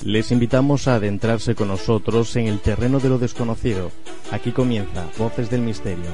Les invitamos a adentrarse con nosotros en el terreno de lo desconocido. Aquí comienza Voces del Misterio.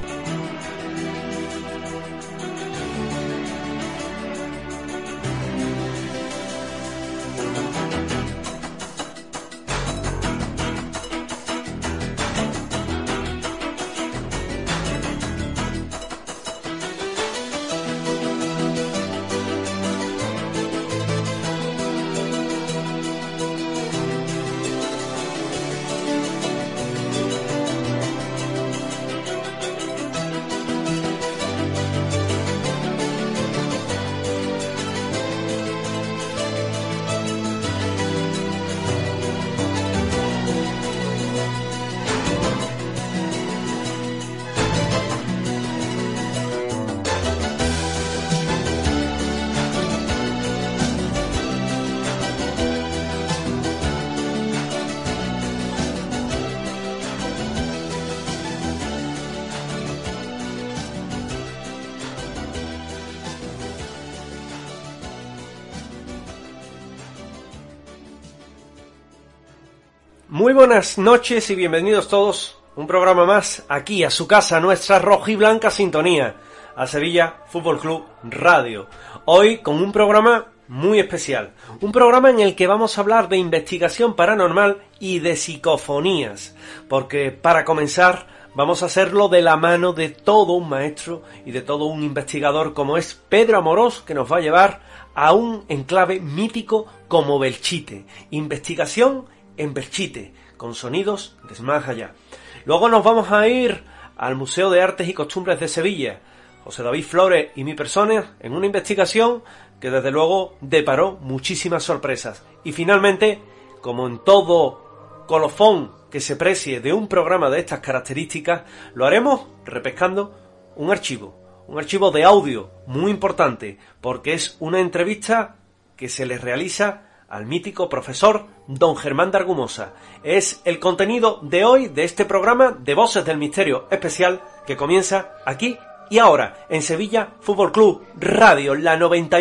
Muy buenas noches y bienvenidos todos a un programa más aquí a su casa, nuestra rojiblanca sintonía, a Sevilla Fútbol Club Radio. Hoy con un programa muy especial, un programa en el que vamos a hablar de investigación paranormal y de psicofonías, porque para comenzar vamos a hacerlo de la mano de todo un maestro y de todo un investigador como es Pedro Amorós, que nos va a llevar a un enclave mítico como Belchite, investigación en Belchite, con sonidos de más allá. Luego nos vamos a ir al Museo de Artes y Costumbres de Sevilla, José David Flores y mi persona, en una investigación que desde luego deparó muchísimas sorpresas. Y finalmente, como en todo colofón que se precie de un programa de estas características, lo haremos repescando un archivo de audio muy importante, porque es una entrevista que se le realiza al mítico profesor don Germán de Argumosa. Es el contenido de hoy de este programa de Voces del Misterio especial que comienza aquí y ahora en Sevilla Fútbol Club Radio, la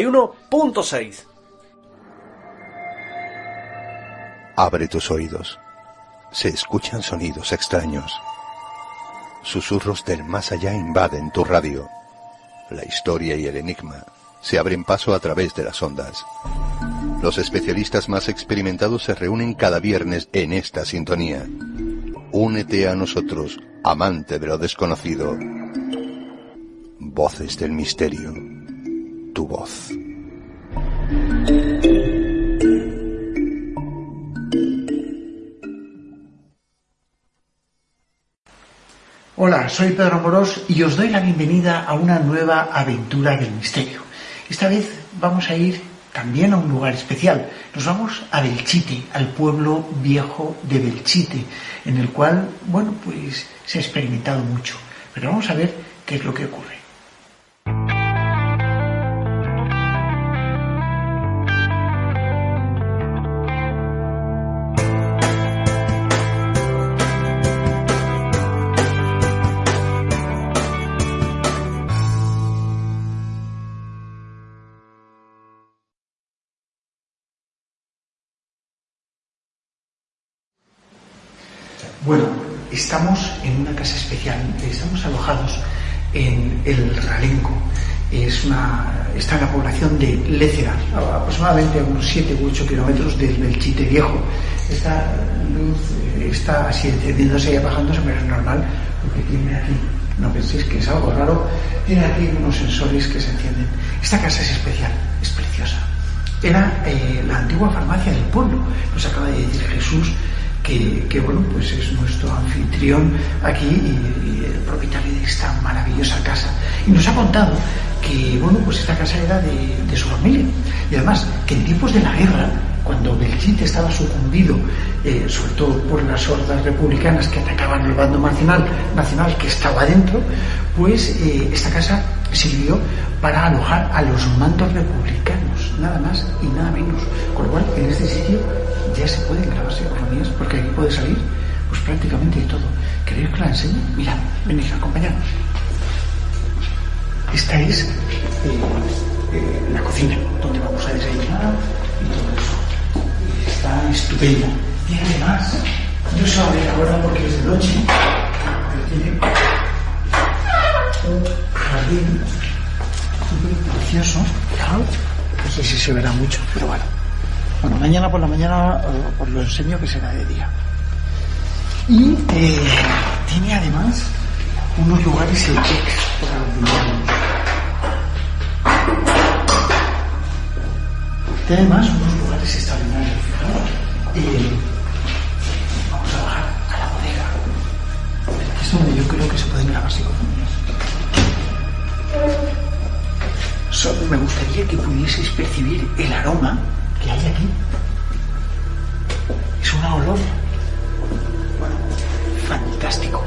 91.6. Abre tus oídos. Se escuchan sonidos extraños. Susurros del más allá invaden tu radio. La historia y el enigma se abren paso a través de las ondas. Los especialistas más experimentados se reúnen cada viernes en esta sintonía. Únete a nosotros, amante de lo desconocido. Voces del Misterio. Tu voz. Hola, soy Pedro Amorós y os doy la bienvenida a una nueva aventura del misterio. Esta vez vamos a ir también a un lugar especial. Nos vamos a Belchite, al pueblo viejo de Belchite, en el cual, pues se ha experimentado mucho. Pero vamos a ver qué es lo que ocurre. Bueno, estamos en una casa especial, estamos alojados en el Ralenco. Está en la población de Lécera, aproximadamente a unos 7 u 8 kilómetros del Belchite Viejo. Esta luz está así encendiéndose y apagándose, pero es normal, porque tiene aquí, no penséis que es algo raro, tiene aquí unos sensores que se encienden. Esta casa es especial, es preciosa. Era la antigua farmacia del pueblo, nos acaba de decir Jesús, que es nuestro anfitrión aquí y el propietario de esta maravillosa casa. Y nos ha contado que, esta casa era de su familia. Y además, que en tiempos de la guerra, cuando Belchite estaba sucumbido, sobre todo por las hordas republicanas que atacaban el bando nacional que estaba dentro, esta casa sirvió para alojar a los mandos republicanos, nada más y nada menos. Con lo cual, en este sitio ya se pueden grabar psicofonías, porque aquí puede salir prácticamente de todo. ¿Queréis que la enseñe? Mira, venid, acompañadnos. Esta es la cocina, donde vamos a desayunar y todo eso. Está estupendo. estupenda. Y además, no se va a ver ahora porque es de noche, pero tiene un jardín súper precioso. No sé si se verá mucho, pero bueno. Bueno, mañana por la mañana os lo enseño, que será de día. Y tiene además unos lugares electrics para los. Tiene además unos lugares extraordinarios. Vamos a bajar a la bodega. Aquí es donde yo creo que se pueden grabar psicofonías. Me gustaría que pudieseis percibir el aroma que hay aquí. Es un olor, bueno, fantástico.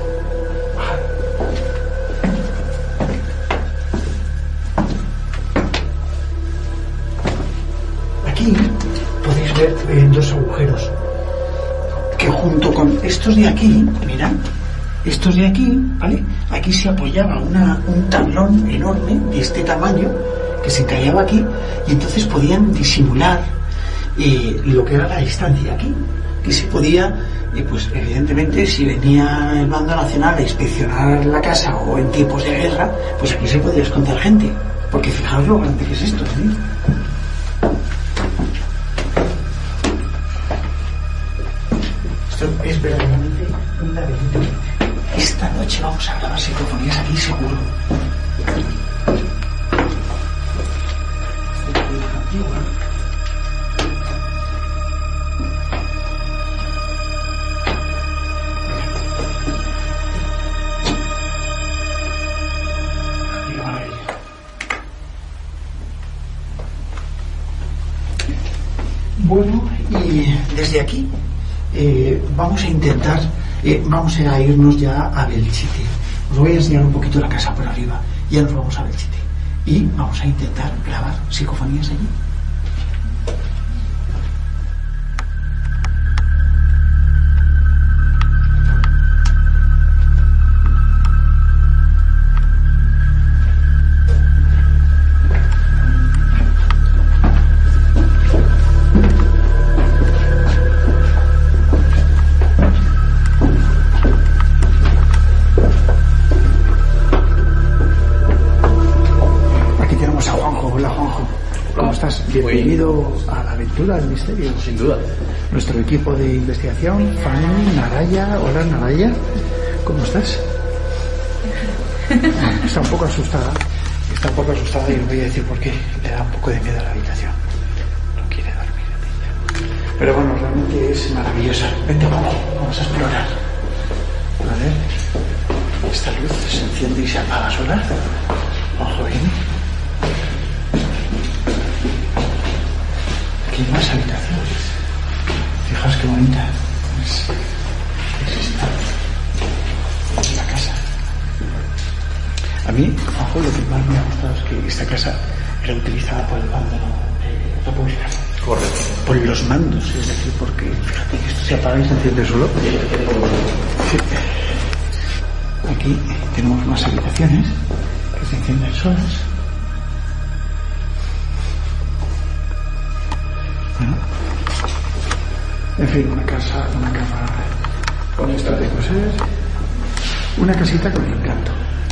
Aquí podéis ver dos agujeros que junto con estos de aquí, mirad, estos de aquí, ¿vale? Aquí se apoyaba un tablón enorme de este tamaño que se callaba aquí, y entonces podían disimular lo que era la distancia aquí, que se podía, pues evidentemente si venía el bando nacional a inspeccionar la casa o en tiempos de guerra, pues aquí se podía esconder gente, porque fijaos lo grande que es esto, ¿sí? Esto es verdaderamente un laberinto. Esta noche vamos a grabar psicofonías aquí seguro. Bueno, y desde aquí vamos a intentar, vamos a irnos ya a Belchite. Os voy a enseñar un poquito la casa por arriba. Ya nos vamos a Belchite. Y vamos a intentar grabar psicofonías allí. Bienvenido a la aventura del misterio. Sin duda. Nuestro equipo de investigación, Fanny, Naraya. Hola, Naraya. ¿Cómo estás? Está un poco asustada. Y os voy a decir por qué. Le da un poco de miedo a la habitación. No quiere dormir ella. Pero bueno, realmente es maravillosa. Vente, vamos a explorar. A ver. Esta luz se enciende y se apaga sola. Ojo bien. Aquí hay más habitaciones. Fijaos qué bonita es esta casa. A mí, ojo, lo que más me ha gustado es que esta casa era utilizada por el bando republicano. Correcto. Por los mandos, es decir, porque fíjate que esto se apaga y se enciende solo. Sí. Aquí tenemos más habitaciones que se encienden solas. Bueno, en fin, una cama con esto de coser, una casita con encanto.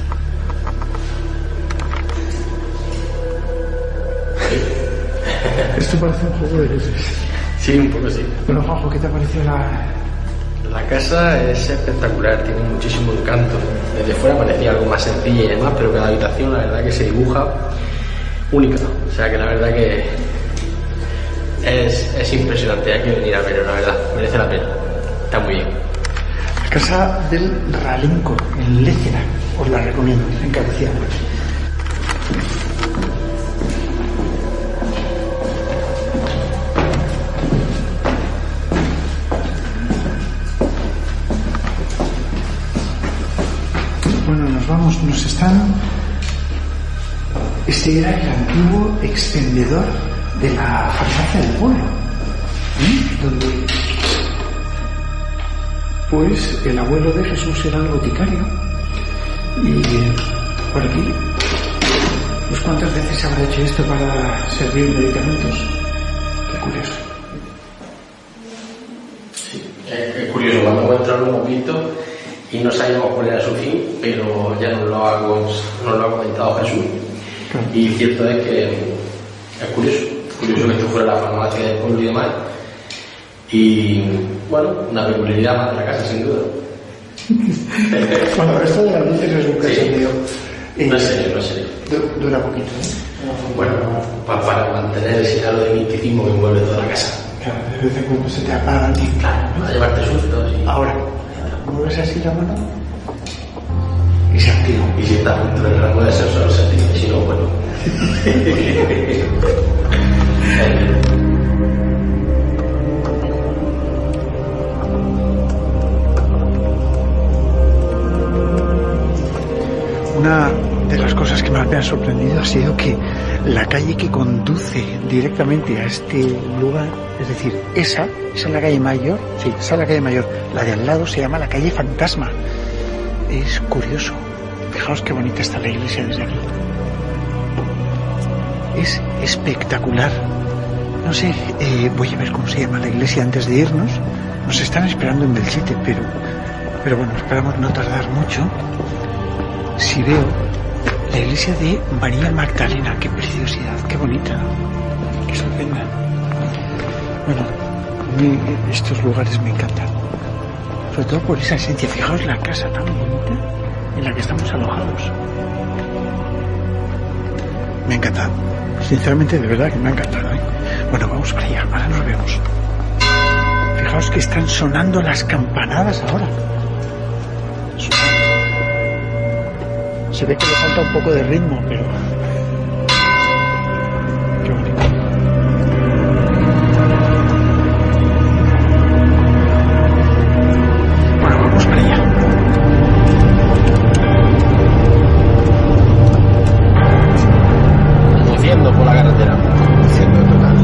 Esto parece un juego de luces. Sí, un poco sí. Bueno, Juanjo, ¿qué te ha parecido La casa es espectacular, tiene muchísimo encanto. Desde fuera parecía algo más sencilla y demás, pero cada habitación la verdad que se dibuja única. O sea que la verdad que es impresionante, hay que venir a verlo, la verdad, merece la pena. Está muy bien. La casa del Ralenco, en Lécera, os la recomiendo, encarecida. Bueno, nos vamos, Este era el antiguo extendedor de la farmacia del pueblo, donde pues el abuelo de Jesús era el boticario, y por aquí pues cuántas veces se habrá hecho esto para servir medicamentos. Qué curioso. cuando hemos entrado lo hemos visto y no sabíamos cuál era su fin, pero ya nos lo ha comentado Jesús. Y cierto es que es curioso que esto fuera la farmacia del pueblo y demás. Y bueno, una peculiaridad más de la casa, sin duda. Bueno, esto de las luces es un cachondeo. No es serio. Dura poquito, ¿eh? Bueno, para mantener ese halo de misticismo que envuelve toda la casa. Claro, de vez en cuando se te apagan y Claro, a llevarte sustos. Ahora, mueves así la mano y se activa. Y si estás dentro del rango de sensor, se activa. Si no, bueno. Una de las cosas que más me ha sorprendido ha sido que la calle que conduce directamente a este lugar, es decir, esa es la calle Mayor, sí, esa es la calle Mayor, la de al lado se llama la calle Fantasma. Es curioso, fijaos qué bonita está la iglesia desde aquí. Es espectacular. No sé, voy a ver cómo se llama la iglesia antes de irnos. Nos están esperando en Belchite, pero bueno, esperamos no tardar mucho. Si veo la iglesia de María Magdalena, qué preciosidad, qué bonita, ¿no? Qué estupenda. Bueno, estos lugares me encantan, sobre todo por esa esencia. Fijaos la casa tan bonita en la que estamos alojados. Me ha encantado, sinceramente, de verdad que me ha encantado, ¿eh? Bueno, vamos para allá, ahora nos vemos. Fijaos que están sonando las campanadas ahora. Se ve que le falta un poco de ritmo, pero qué bonito. Bueno, vamos para allá. Conduciendo por la carretera. Conduciendo total.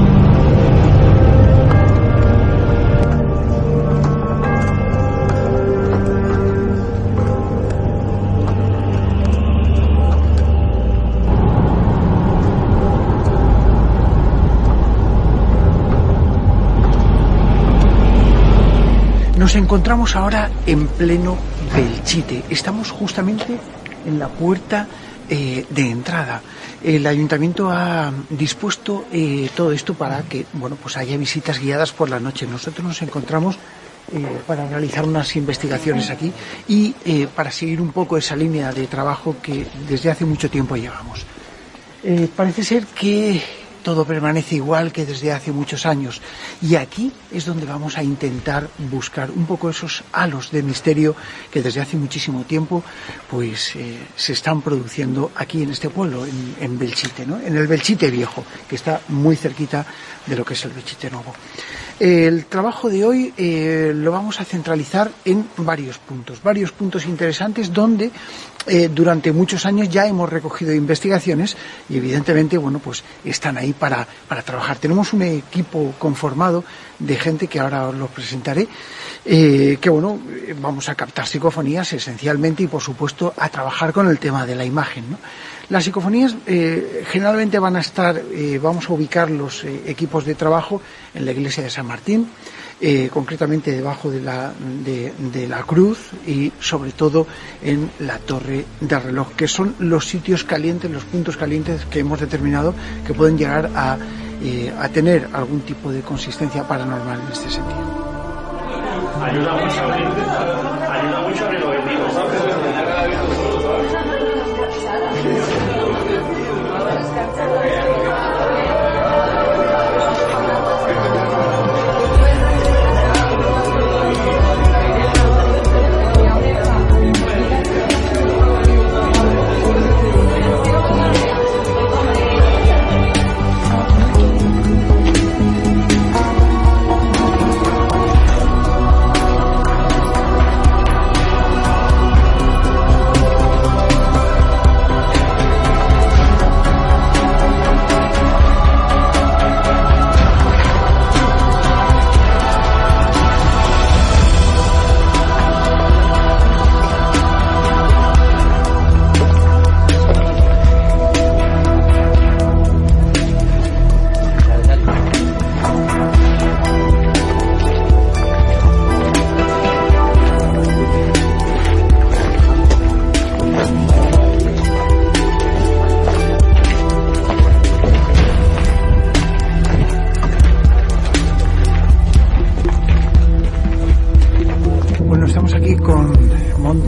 Nos encontramos ahora en pleno Belchite. Estamos justamente en la puerta de entrada. El ayuntamiento ha dispuesto todo esto para que, bueno, pues haya visitas guiadas por la noche. Nosotros nos encontramos para realizar unas investigaciones aquí y para seguir un poco esa línea de trabajo que desde hace mucho tiempo llevamos. Parece ser que todo permanece igual que desde hace muchos años y aquí es donde vamos a intentar buscar un poco esos halos de misterio que desde hace muchísimo tiempo pues se están produciendo aquí en este pueblo, en Belchite, ¿no? En el Belchite Viejo, que está muy cerquita de lo que es el Belchite Nuevo. El trabajo de hoy lo vamos a centralizar en varios puntos interesantes donde durante muchos años ya hemos recogido investigaciones y evidentemente, bueno, pues están ahí para trabajar. Tenemos un equipo conformado de gente que ahora os lo presentaré, que bueno, vamos a captar psicofonías esencialmente y por supuesto a trabajar con el tema de la imagen, ¿no? Las psicofonías generalmente van a estar, vamos a ubicar los equipos de trabajo en la iglesia de San Martín, concretamente debajo de la cruz y sobre todo en la torre del reloj, que son los sitios calientes, los puntos calientes que hemos determinado que pueden llegar a tener algún tipo de consistencia paranormal en este sentido. Ayuda mucho a abrir los objetivos, ¿sabes?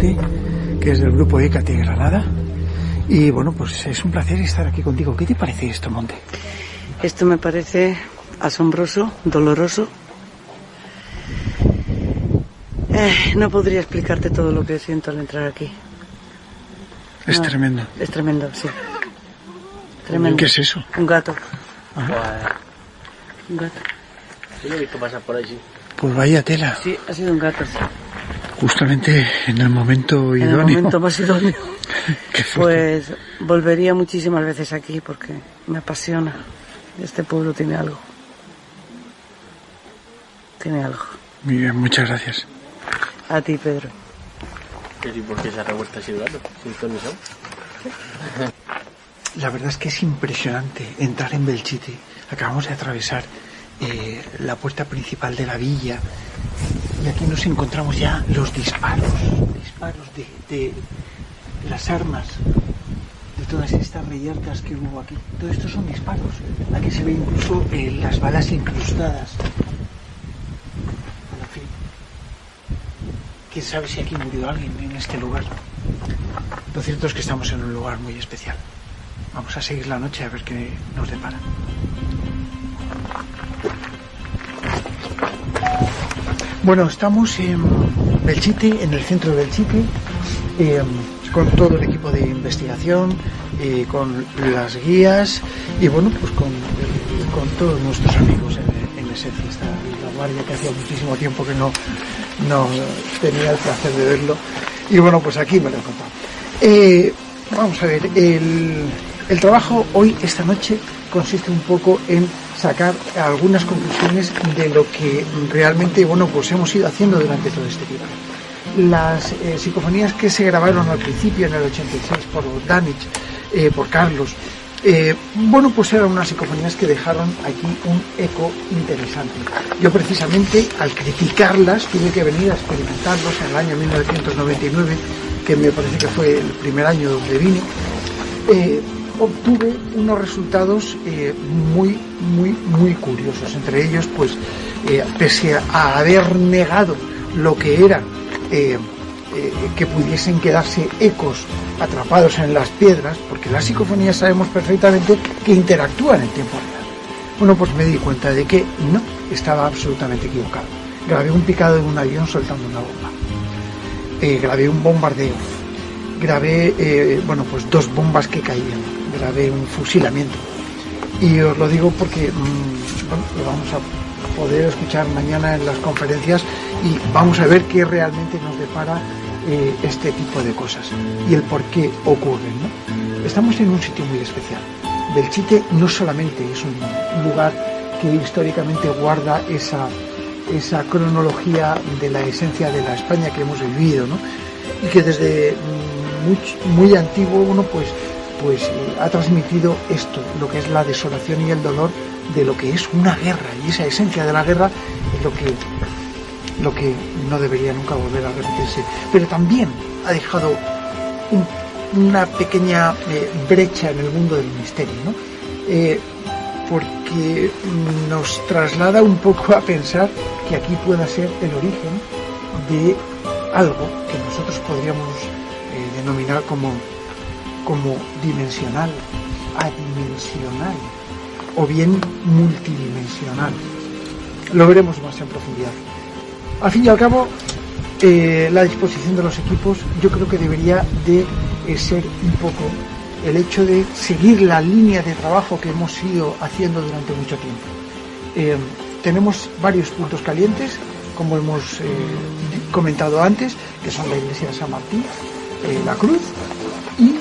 Monte, que es del grupo Hécate Granada. Y bueno, pues es un placer estar aquí contigo. ¿Qué te parece esto, Monte? Esto me parece asombroso, doloroso. No podría explicarte todo lo que siento al entrar aquí. Es tremendo. Es tremendo, sí. Tremendo. ¿Qué es eso? Un gato. Ajá. Un gato. Yo lo he visto pasar por allí. Pues vaya tela. Sí, ha sido un gato, sí. Justamente en el momento idóneo. En el momento más idóneo. Qué fuerte. Pues volvería muchísimas veces aquí porque me apasiona. Este pueblo tiene algo. Tiene algo. Muy bien, muchas gracias. A ti, Pedro. ¿Y por qué se ha revuelto así el gato? ¿Sin ton ni son? La verdad es que es impresionante entrar en Belchite. Acabamos de atravesar la puerta principal de la villa y aquí nos encontramos ya los disparos de las armas, de todas estas reyertas que hubo aquí. Todo esto son disparos. Aquí se ve incluso las balas incrustadas. En fin, quién sabe si aquí murió alguien en este lugar. Lo cierto es que estamos en un lugar muy especial. Vamos a seguir la noche a ver qué nos depara. Bueno, estamos en Belchite, en el centro de Belchite, con todo el equipo de investigación, con las guías y bueno, pues con todos nuestros amigos en esencia. Está la guardia, que hacía muchísimo tiempo que no tenía el placer de verlo. Y bueno, pues aquí me lo he encontrado. Vamos a ver, el trabajo hoy, esta noche, consiste un poco en sacar algunas conclusiones de lo que realmente, bueno, pues hemos ido haciendo durante todo este tiempo. Las psicofonías que se grabaron al principio, en el 86, por Danich, por Carlos, bueno, pues eran unas psicofonías que dejaron aquí un eco interesante. Yo precisamente, al criticarlas, tuve que venir a experimentarlos en el año 1999, que me parece que fue el primer año donde vine. Obtuve unos resultados muy curiosos. Entre ellos, pues, pese a haber negado lo que era que pudiesen quedarse ecos atrapados en las piedras, porque las psicofonías sabemos perfectamente que interactúan en tiempo real. Bueno, pues me di cuenta de que no, estaba absolutamente equivocado. Grabé un picado de un avión soltando una bomba. Grabé un bombardeo. Grabé, bueno, pues 2 bombas que caían. Grabé un fusilamiento. Y os lo digo porque bueno, lo vamos a poder escuchar mañana en las conferencias y vamos a ver qué realmente nos depara este tipo de cosas y el por qué ocurren, ¿no? Estamos en un sitio muy especial. Belchite no solamente es un lugar que históricamente guarda esa cronología de la esencia de la España que hemos vivido, ¿no? Y que desde muy antiguo uno pues ha transmitido esto, lo que es la desolación y el dolor de lo que es una guerra, y esa esencia de la guerra es lo que no debería nunca volver a repetirse. Pero también ha dejado una pequeña brecha en el mundo del misterio, ¿no? Porque nos traslada un poco a pensar que aquí pueda ser el origen de algo que nosotros podríamos denominar como dimensional, adimensional o bien multidimensional. Lo veremos más en profundidad. Al fin y al cabo, la disposición de los equipos yo creo que debería de ser un poco el hecho de seguir la línea de trabajo que hemos ido haciendo durante mucho tiempo. Tenemos varios puntos calientes, como hemos comentado antes, que son la iglesia de San Martín, la Cruz y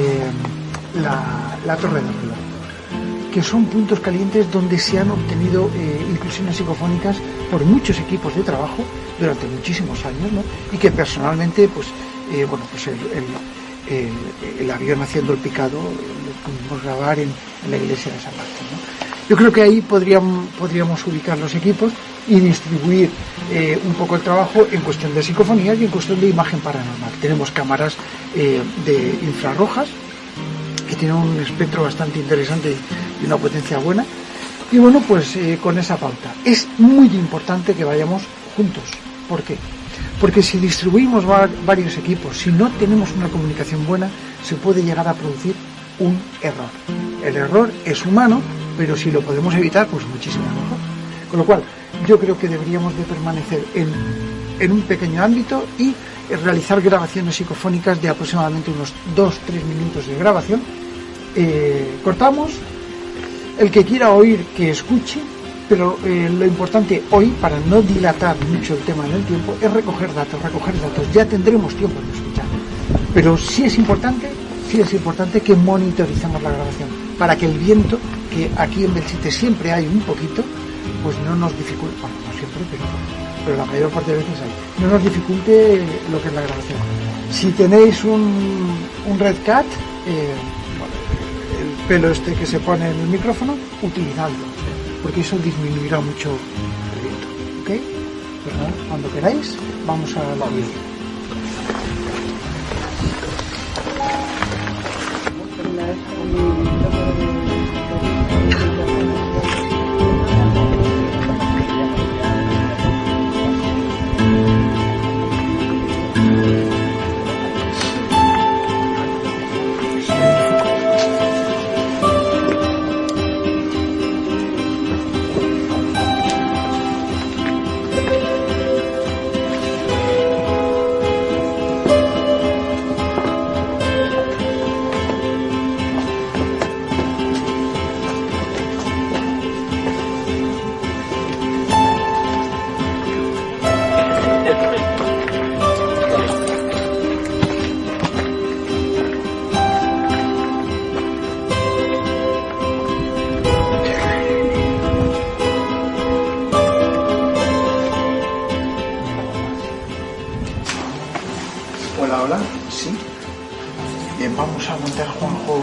la Torre de Arriba, que son puntos calientes donde se han obtenido inclusiones psicofónicas por muchos equipos de trabajo durante muchísimos años, ¿no? Y que personalmente, pues, bueno, pues el avión haciendo el picado lo pudimos grabar en la iglesia de San Martín, ¿no? Yo creo que ahí podríamos ubicar los equipos y distribuir un poco el trabajo en cuestión de psicofonías y en cuestión de imagen paranormal. Tenemos cámaras de infrarrojas que tienen un espectro bastante interesante y una potencia buena. Y bueno, pues con esa pauta. Es muy importante que vayamos juntos. ¿Por qué? Porque si distribuimos varios equipos, si no tenemos una comunicación buena, se puede llegar a producir un error. El error es humano, pero si lo podemos evitar, pues muchísimo mejor. Con lo cual, yo creo que deberíamos de permanecer en un pequeño ámbito y realizar grabaciones psicofónicas de aproximadamente unos 2-3 minutos de grabación. Cortamos, el que quiera oír que escuche, pero lo importante hoy, para no dilatar mucho el tema en el tiempo, es recoger datos. Ya tendremos tiempo de escuchar, pero sí es importante que monitoricemos la grabación, para que el viento, que aquí en Belchite siempre hay un poquito, pues no nos dificulte, bueno, no siempre, pero la mayor parte de veces hay, no nos dificulte lo que es la grabación. Si tenéis un Red Cat, el pelo este que se pone en el micrófono, utilizadlo, porque eso disminuirá mucho el viento, ¿ok? Pues nada, cuando queráis, vamos a la audio. Hola, sí. Bien, vamos a montar, Juanjo,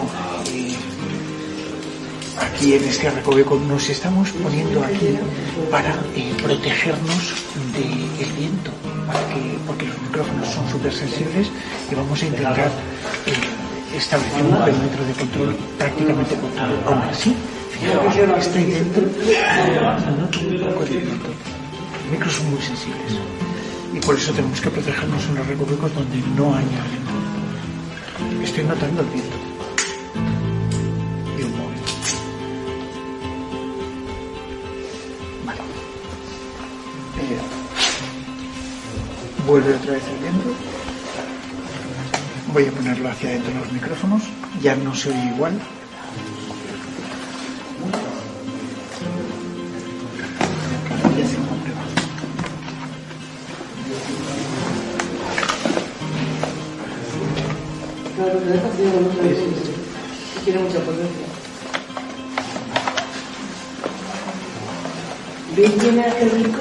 aquí en este recoveco. Nos estamos poniendo aquí para protegernos del viento, porque los micrófonos son súper sensibles, y vamos a intentar establecer un perímetro de control prácticamente controlado. Aún así, fijaos, estoy dentro, noto un poco de viento. Los micros son muy sensibles, y por eso tenemos que protegernos en los recovecos donde no haya viento. Estoy notando el viento y un móvil. Vale. Vuelve otra vez el viento. Voy a ponerlo hacia adentro de los micrófonos. Ya no se oye igual. Voy a hacer una prueba. Claro, que dejas de tiene mucha potencia. ¿Ves bien qué rico?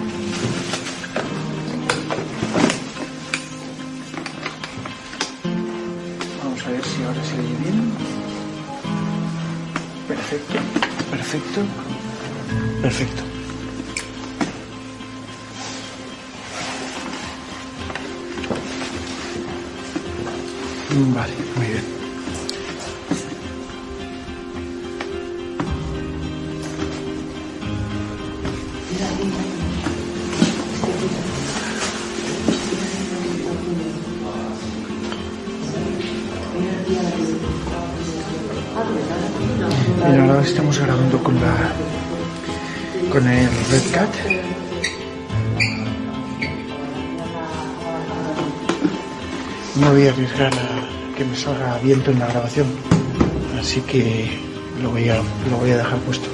Vamos a ver si ahora se oye bien. Perfecto, perfecto, perfecto. Vale, muy bien. Bien, ahora estamos grabando con el Red Cat. No voy a arriesgar a que me salga viento en la grabación, así que lo voy a dejar puesto.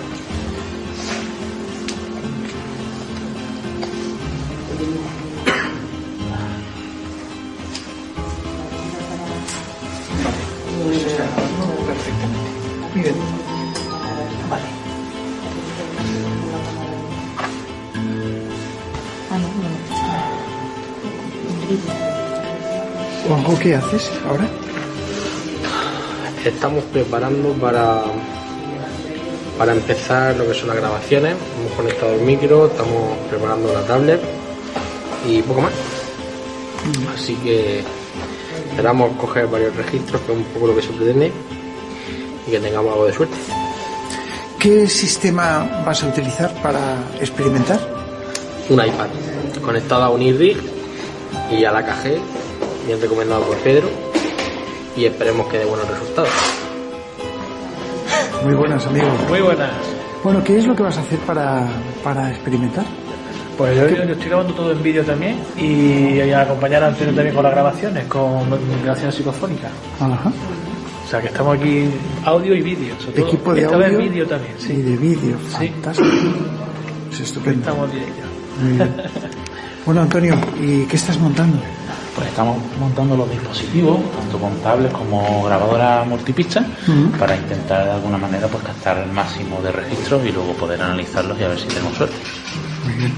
Vale, pues está grabando perfectamente. Muy bien. Vale. Juanjo, ¿qué haces ahora? Estamos preparando para empezar lo que son las grabaciones. Hemos conectado el micro, estamos preparando la tablet y poco más. Así que esperamos coger varios registros, que es un poco lo que se pretende, y que tengamos algo de suerte. ¿Qué sistema vas a utilizar para experimentar? Un iPad. conectado a un iRig y a la KG, bien recomendado por Pedro, y esperemos que dé buenos resultados. Muy buenas, amigos. Muy buenas. Bueno, ¿qué es lo que vas a hacer para experimentar? Pues yo estoy grabando todo en vídeo también y acompañar a Antonio también con las grabaciones, con grabaciones psicofónicas. Ajá. O sea que estamos aquí audio y vídeo. Equipo de esta audio vez vídeo también, sí. Y de vídeo. Sí. Fantástico. Es estupendo. Estamos bien ya. Muy bien. Bueno, Antonio, ¿y qué estás montando? Pues estamos montando los dispositivos, tanto con tablets como grabadora multipista, para intentar de alguna manera pues captar el máximo de registros y luego poder analizarlos y a ver si tenemos suerte. Muy bien.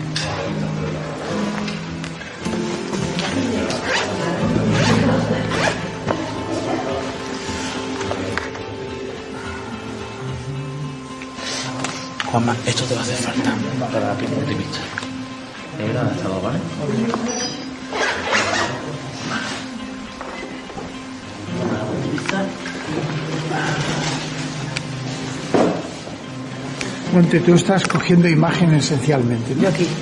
Juanma, esto te va a hacer falta para la pieza multipista. Era adaptado, ¿vale? Monte, tú estás cogiendo imágenes esencialmente, ¿no? Yo aquí.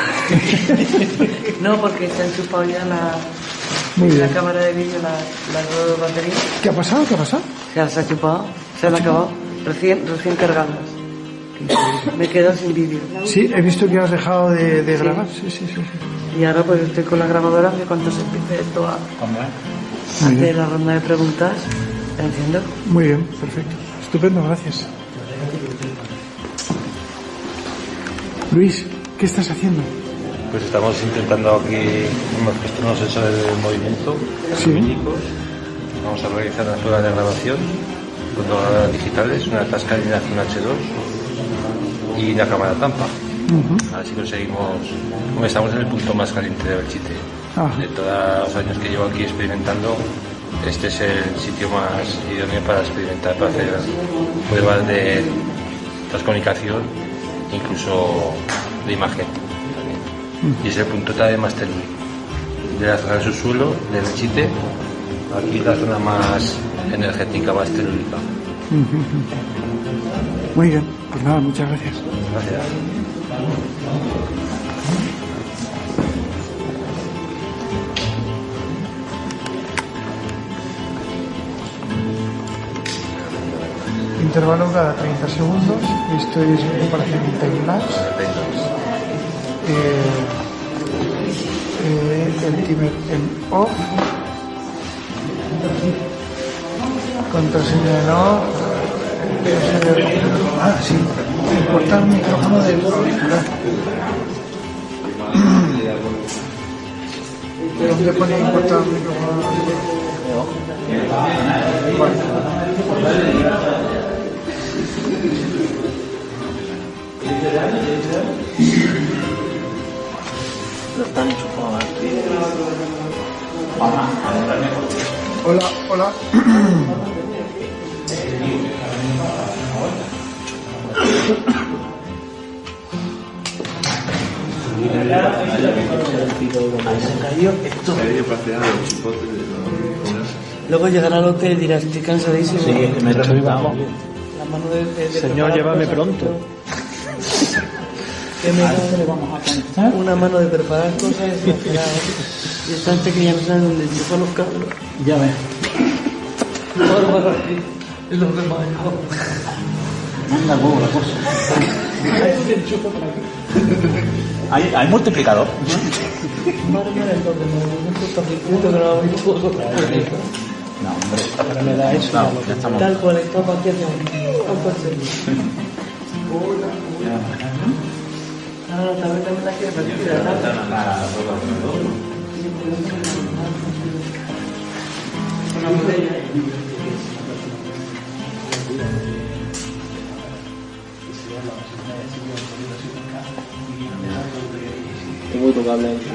No, porque se ha enchufado ya Muy la bien. cámara de vídeo, las dos baterías. ¿Qué ha pasado? ¿Qué ha pasado? Se las ha chupado, se han acabado, recién cargadas. Me quedo sin vídeo. Sí, he visto que has dejado de grabar. Sí. Y ahora pues estoy con la grabadora, que cuando se empiece esto a Muy hacer bien. la ronda de preguntas, la enciendo. Muy bien, perfecto. Estupendo, gracias. Luis, ¿qué estás haciendo? Pues estamos intentando aquí, hemos puesto unos sensores de movimiento lumínicos. Vamos a realizar una prueba de grabación con dos grabadoras digitales, una Tascam Azul H2 y una cámara tampa. A ver si conseguimos, como estamos en el punto más caliente de Belchite. De todos los años que llevo aquí experimentando, este es el sitio más idóneo para experimentar, para hacer pruebas de transcomunicación, incluso de imagen también. Y es el punto también más telúrico de la zona del subsuelo de Belchite. Aquí la zona más energética, más telúrica. Muy bien, pues nada, muchas gracias. Gracias. Intervalo cada 30 segundos. Esto es comparación en timelapse. El timer en off. Contraseña en off. Sí. Importar micrófono del auricular. ¿Dónde pone importar micrófono del Hola. Luego llegará al hotel y dirás, estoy cansadísimo. Sí, me estoy bajo. La mano de Señor, llévame pronto. Una mano de preparar cosas y esta gente que ya no saben dónde enchufan los cables. Ya ves. Y los remados. Anda, huevo la cosa. ¿Hay multiplicador? Madre mía, el movimiento está circuito que no lo habéis puesto. No, hombre. Ahora me da eso. No, ya estamos. Tal cual estaba aquí hace un también la quiere respirar. Tengo otro cable ahí.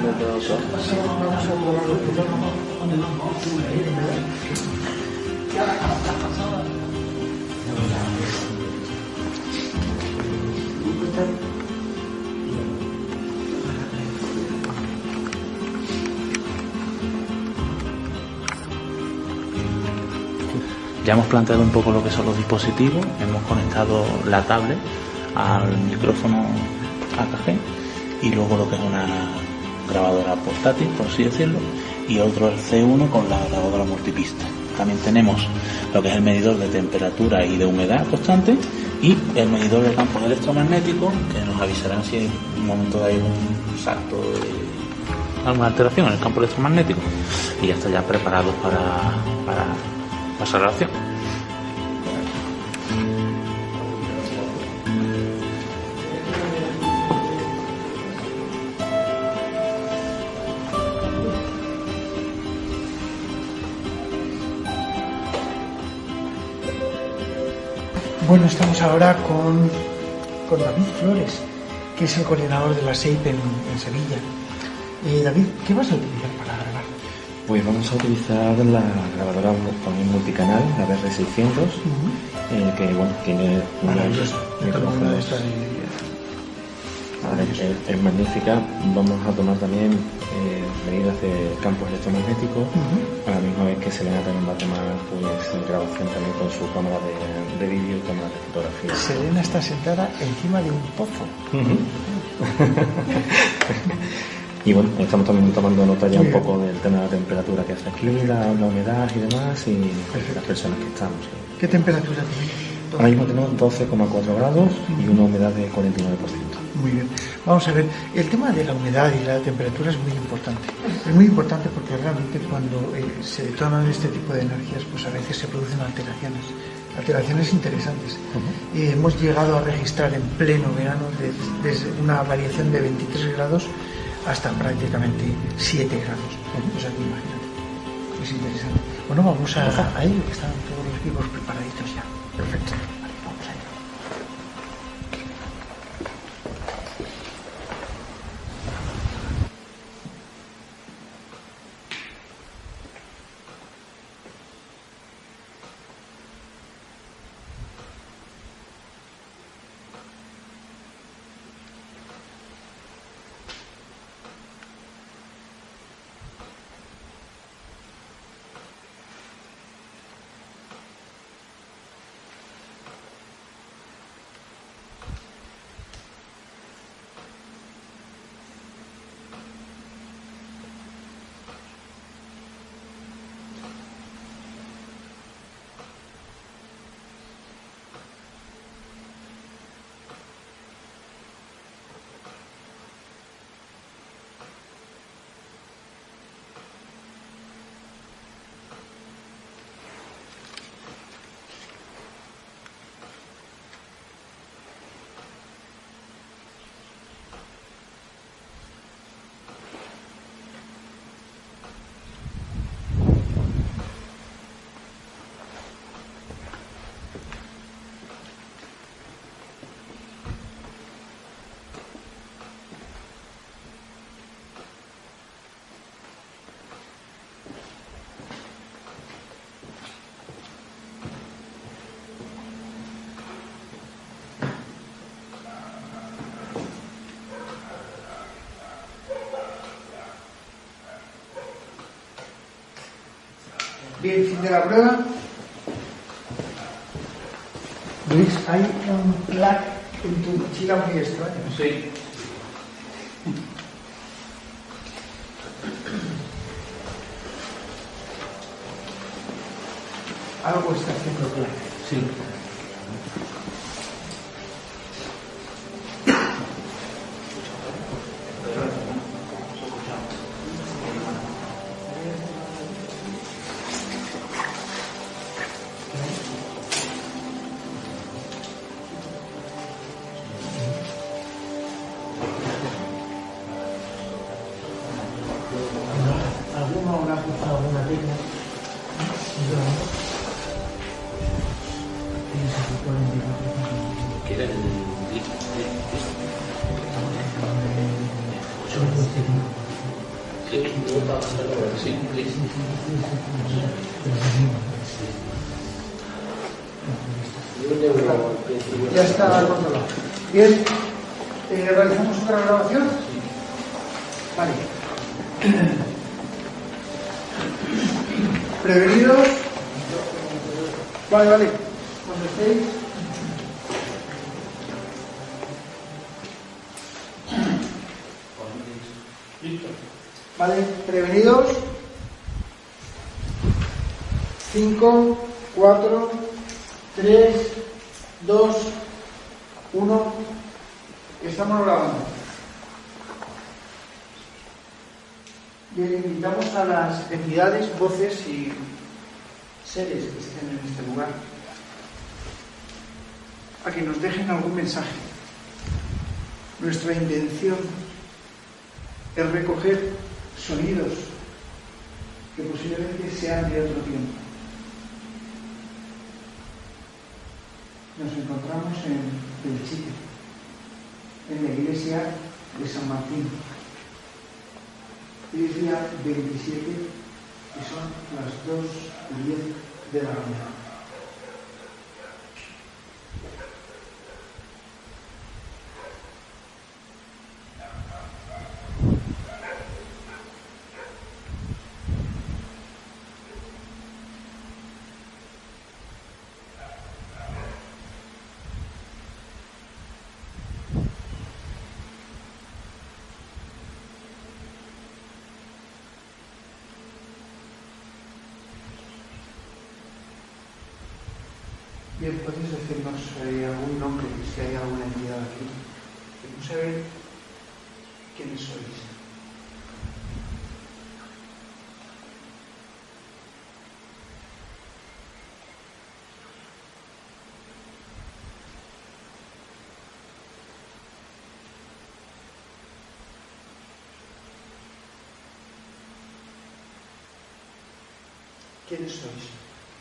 Ya hemos planteado un poco lo que son los dispositivos, hemos conectado la tablet al micrófono AKG y luego lo que es grabadora portátil, por así decirlo, y otro el C1 con la grabadora multipista. También tenemos lo que es el medidor de temperatura y de humedad constante y el medidor de campos electromagnéticos, que nos avisarán si en un momento hay un salto de alguna alteración en el campo electromagnético, y ya está ya preparado para pasar a la acción. Bueno, estamos ahora con David Flores, que es el coordinador de la SEIP en Sevilla. David, ¿qué vas a utilizar para grabar? Pues vamos a utilizar la grabadora también multicanal, la BR600, que bueno, tiene maravillosa. Es magnífica. Vamos a tomar también medidas de campos electromagnéticos, a la misma vez que Selena también va a tomar pues grabación también con su cámara de vídeo y cámara de fotografía. Selena está sentada encima de un pozo. Y bueno, estamos también tomando nota ya un poco del tema de la temperatura que hace aquí, la humedad y demás, y las personas que estamos. ¿Qué temperatura tenéis? Ahora mismo tenemos 12,4 grados y una humedad de 49%. Muy bien. Vamos a ver, el tema de la humedad y la temperatura es muy importante. Es muy importante porque realmente cuando se detonan este tipo de energías, pues a veces se producen alteraciones interesantes. Hemos llegado a registrar en pleno verano desde una variación de 23 grados hasta prácticamente 7 grados. O sea que imagínate, es interesante. Bueno, vamos a ello, que están todos los equipos preparaditos ya. Perfecto. Vale, vamos a ello. Bien, fin de la prueba. Luis, hay un clac en tu mochila muy extraño. Sí. Algo está haciendo clac. Sí. ¿Alguno habrá pulsado alguna tecla? Ya está controlado. Bien, ¿realizamos otra grabación? Vale. ¿Prevenidos? Vale. Cuando estéis. Listo. ¿Vale? Prevenidos. 5, 4, 3, 2, 1. Estamos grabando. Bien, invitamos a las entidades, voces y seres que estén en este lugar a que nos dejen algún mensaje. Nuestra intención es recoger sonidos que posiblemente sean de otro tiempo. Nos encontramos en Belchite, en la iglesia de San Martín. Hoy es día 27 y son las 2:10 de la mañana. Bien, ¿podéis decirnos algún nombre, si hay alguna entidad aquí? Queremos saber quiénes sois. ¿Quiénes sois?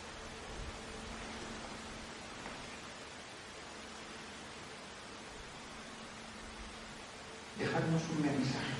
Dejarnos un mensaje.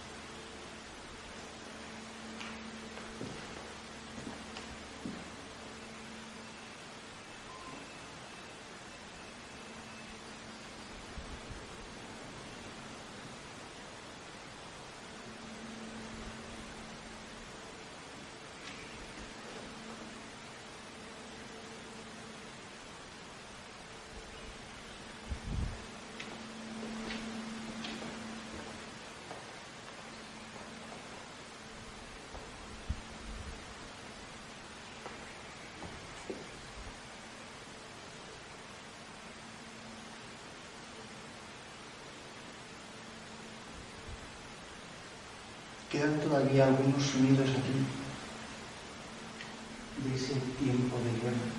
Quedan todavía algunos sonidos aquí de ese tiempo de guerra.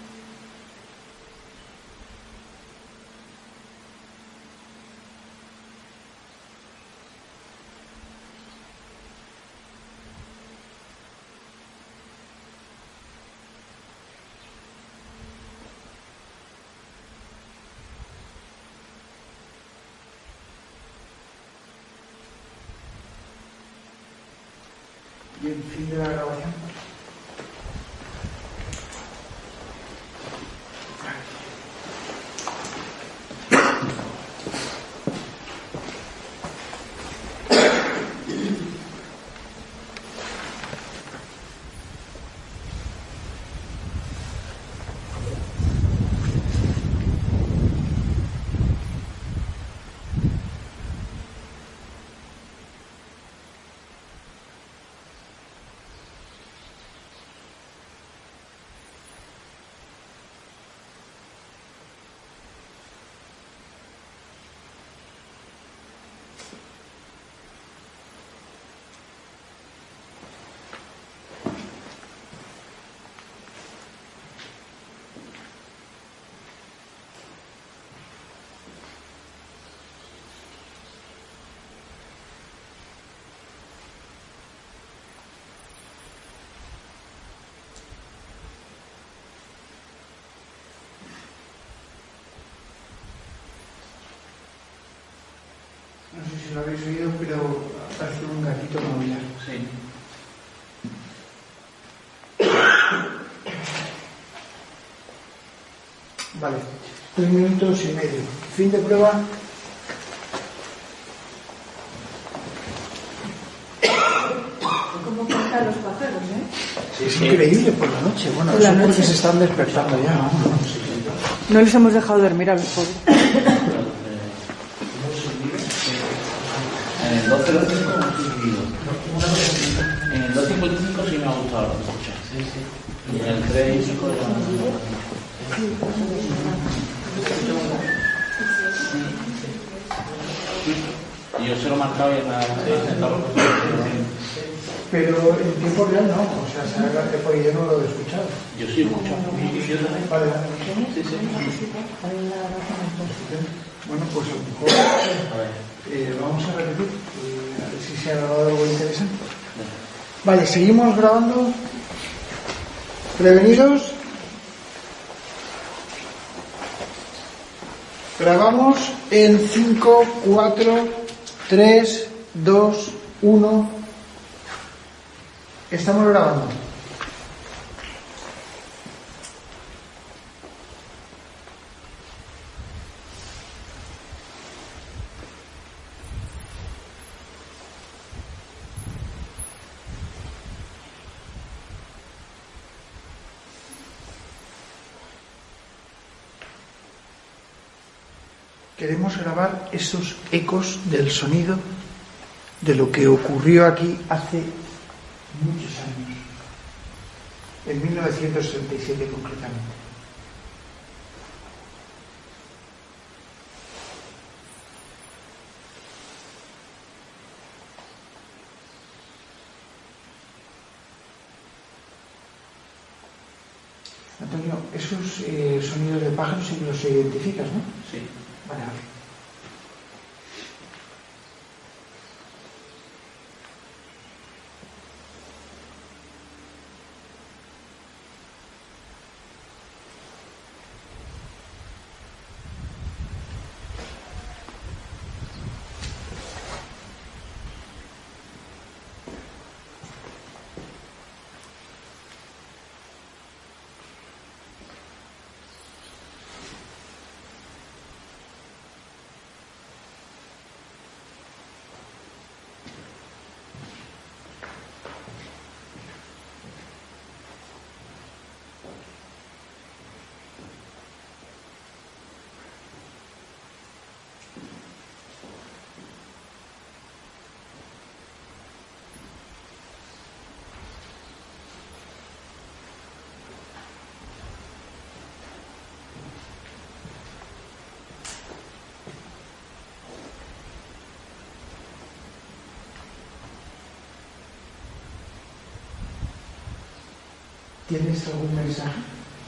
Bien, fin de la grabación. No sé si lo habéis oído, pero parece un gatito maullar. Sí. Vale, 3 minutos y medio. Fin de prueba. ¿Cómo cantan los pájaros, Sí, es increíble por la noche. Bueno, eso porque se están despertando ya. No les hemos dejado dormir a los pobres. En el 12 hemos vivido. el 3 y yo se lo marcaba en la pero en tiempo real no, o sea, porque yo no lo he escuchado. Yo sí he escuchado. Yo también. Vale. Sí, sí. Bueno, pues a lo mejor vamos a repetir, a ver si se ha grabado algo interesante. Vale, seguimos grabando. ¿Prevenidos? Grabamos en 5, 4, 3, 2, 1. Estamos grabando. Queremos grabar esos ecos del sonido de lo que ocurrió aquí hace muchos años, en 1937 concretamente. Antonio, esos sonidos de pájaros sí los identificas, ¿no? Sí. Vale. ¿Tienes algún mensaje?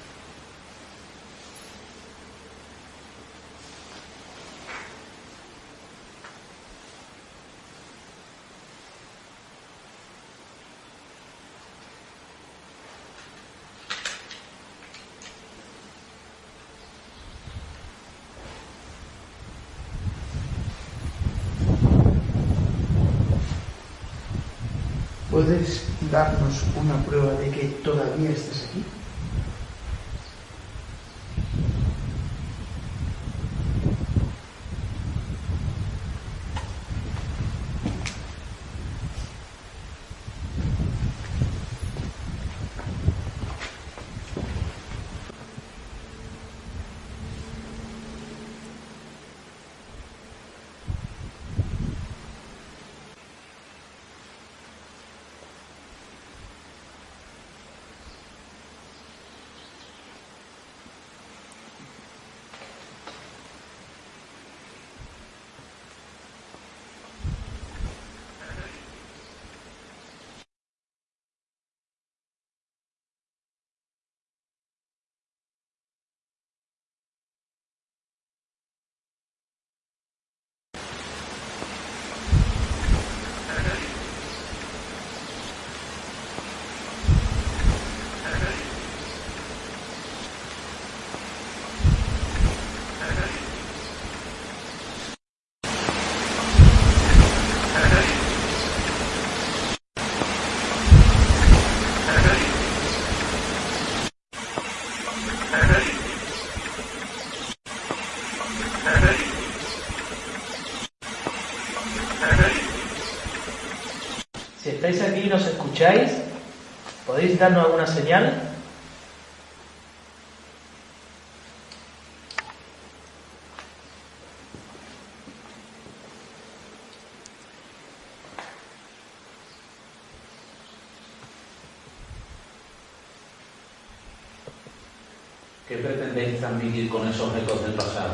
¿Puedes darnos una prueba de que todavía estás aquí? Si estáis aquí y nos escucháis, ¿podéis darnos alguna señal? ¿Qué pretendéis transmitir con esos ecos del pasado?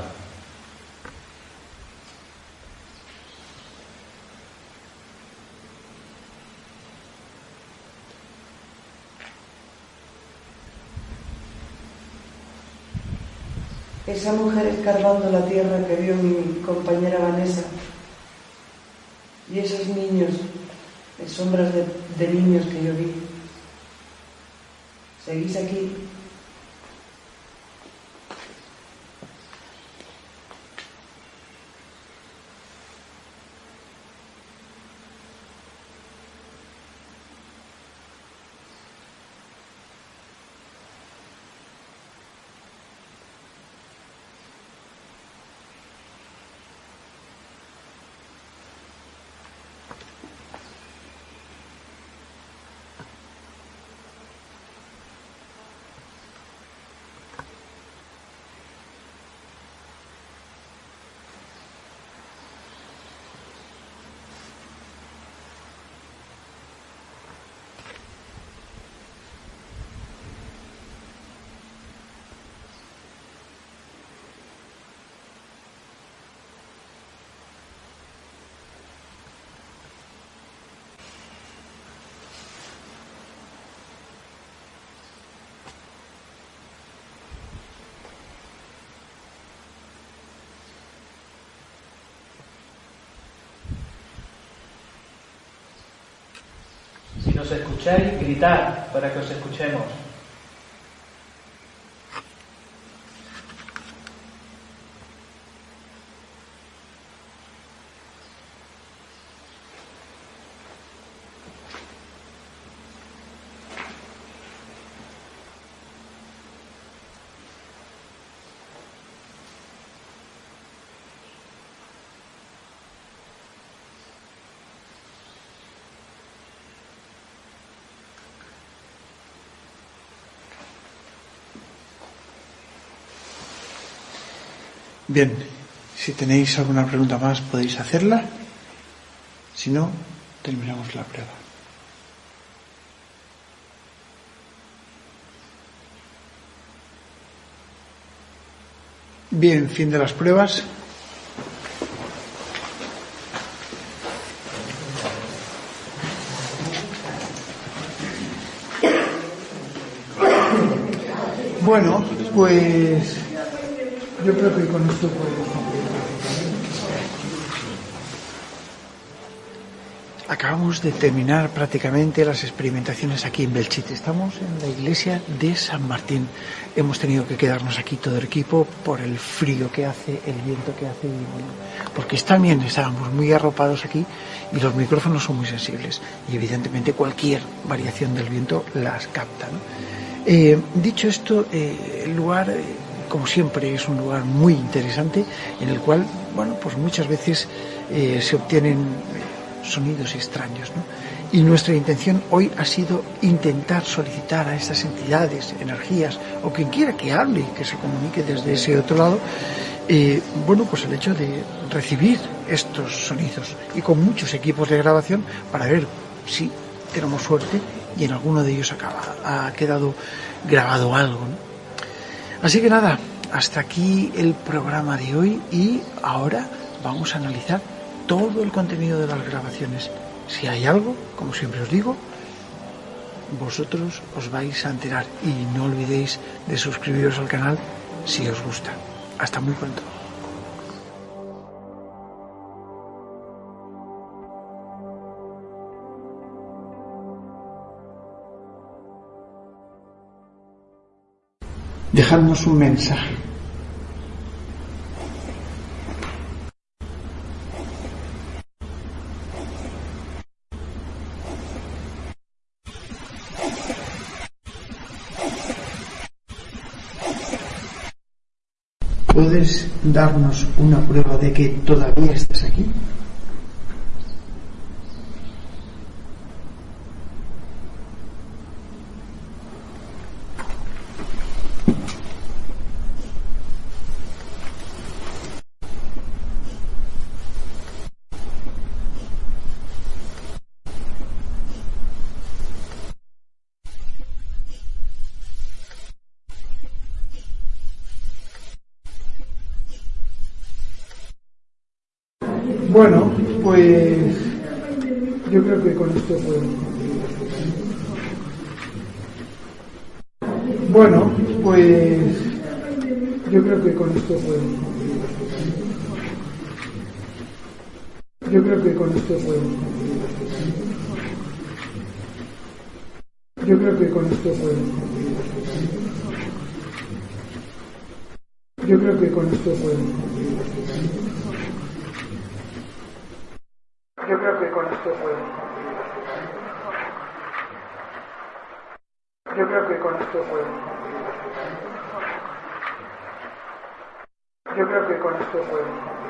Esa mujer escarbando la tierra que vio mi compañera Vanessa, y esos niños, sombras de niños que yo vi. ¿Seguís aquí? Si nos escucháis, gritad para que os escuchemos. Bien, si tenéis alguna pregunta más podéis hacerla, si no, terminamos la prueba. Bien, fin de las pruebas. Bueno, pues yo creo que con esto podemos concluir. Acabamos de terminar prácticamente las experimentaciones aquí en Belchite. Estamos en la iglesia de San Martín. Hemos tenido que quedarnos aquí todo el equipo por el frío que hace, el viento que hace, porque también estábamos muy arropados aquí y los micrófonos son muy sensibles y evidentemente cualquier variación del viento las capta, ¿no? Dicho esto, el lugar, como siempre, es un lugar muy interesante en el cual, bueno, pues muchas veces se obtienen sonidos extraños, ¿no? Y nuestra intención hoy ha sido intentar solicitar a estas entidades, energías o quien quiera que hable y que se comunique desde ese otro lado, bueno, pues el hecho de recibir estos sonidos y con muchos equipos de grabación para ver si tenemos suerte y en alguno de ellos ha quedado grabado algo, ¿no? Así que nada, hasta aquí el programa de hoy y ahora vamos a analizar todo el contenido de las grabaciones. Si hay algo, como siempre os digo, vosotros os vais a enterar y no olvidéis de suscribiros al canal si os gusta. Hasta muy pronto. Dejadnos un mensaje. ¿Puedes darnos una prueba de que todavía estás aquí? Bueno, pues yo creo que con esto puedo. Bueno, pues yo creo que con esto puedo. Yo creo que con esto puedo. Yo creo que con esto puedo. Yo creo que con esto puedo. Yo creo que con esto puedo. Yo creo que con esto puedo. Yo creo que con esto puedo.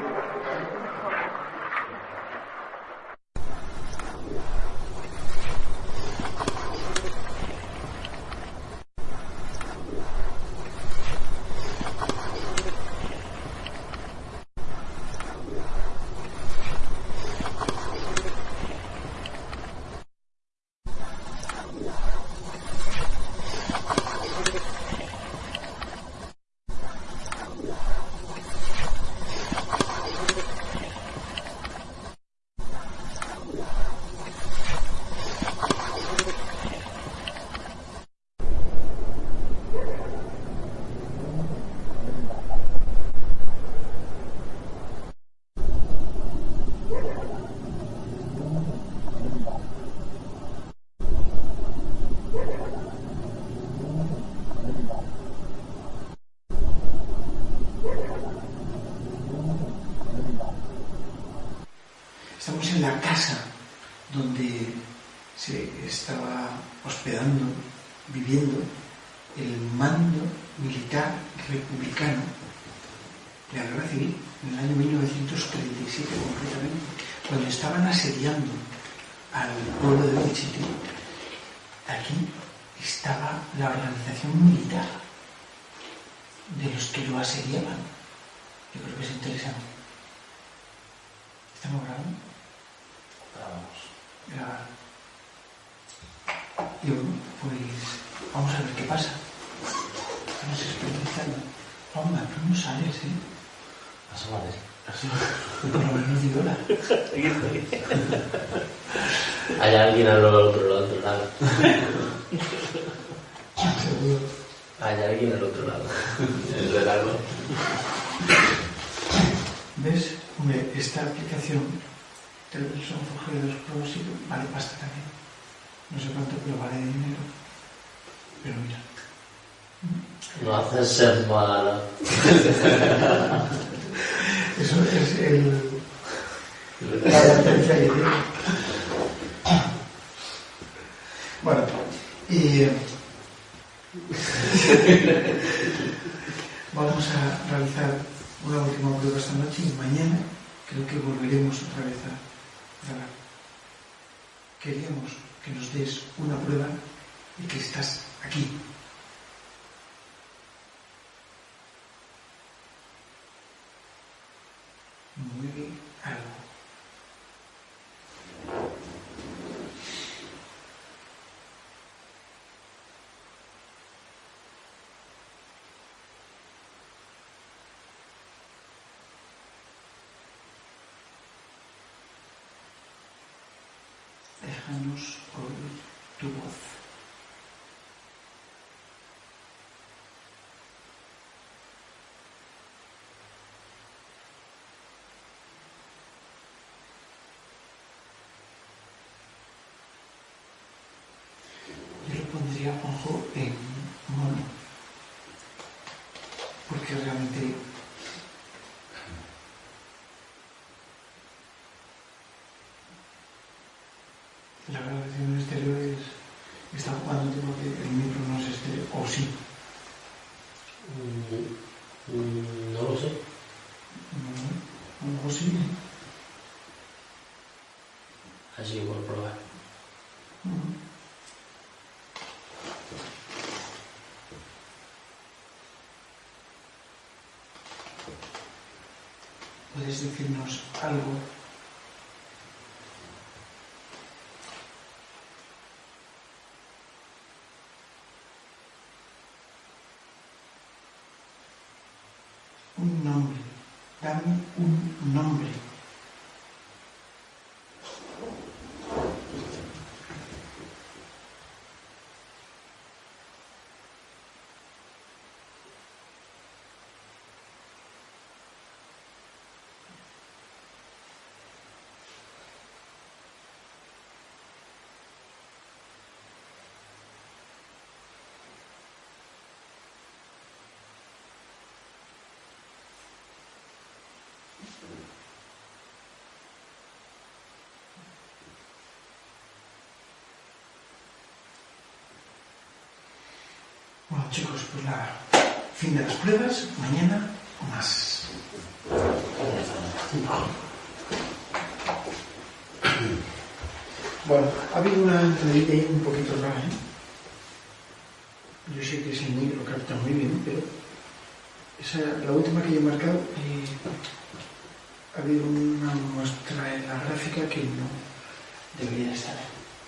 Estamos en la casa donde se estaba hospedando, viviendo el mando militar republicano de la Guerra Civil en el año 1937 concretamente, cuando estaban asediando al pueblo de Belchite. Aquí estaba la organización militar de los que lo asediaban. Yo creo que es interesante. ¿Estamos grabando? Grabar. Y bueno, pues vamos a ver qué pasa. Estamos experimentando. Hombre, tú no sales, ¿eh? Por lo menos digo hola. Hay alguien al otro lado. Seguro. Hay alguien al otro lado. El regalo. ¿Ves? Hombre, esta aplicación Television Forge 2 Pro sí vale pasta también. No sé cuánto, pero vale de dinero. Pero mira. No haces ser mala. Eso es la advertencia que tiene. Bueno, y vamos a realizar una última prueba esta noche y mañana creo que volveremos otra vez a grabar. Queríamos que nos des una prueba de que estás aquí. Mueve algo. Déjanos oír tu voz. Yo lo pondría, ojo, en mono, porque realmente la grabación en estéreo está jugando tipo que el micro no es estéreo, o sí. No lo sé. O sí. Así por probar. ¿Puedes decirnos algo? Un nombre. Dame un nombre. Bueno, chicos, pues nada, fin de las pruebas, mañana más. Bueno, ha habido una entradilla ahí un poquito rara, ¿eh? Yo sé que ese muy lo capta muy bien, pero la última que yo he marcado, ha habido una muestra en la gráfica que no debería estar.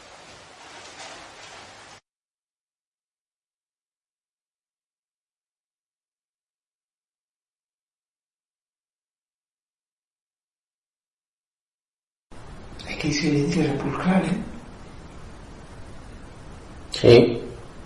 Aquí hay silencio sepulcral, ¿eh? Sí.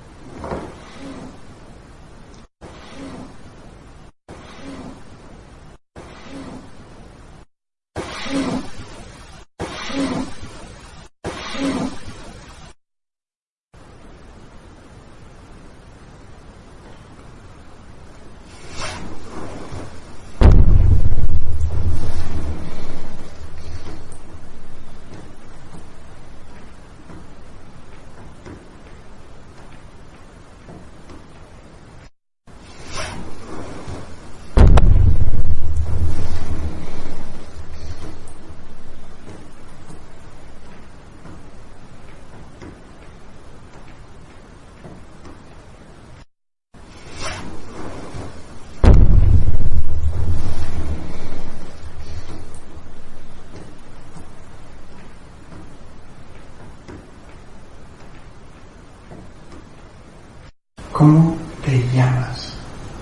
¿Cómo te llamas?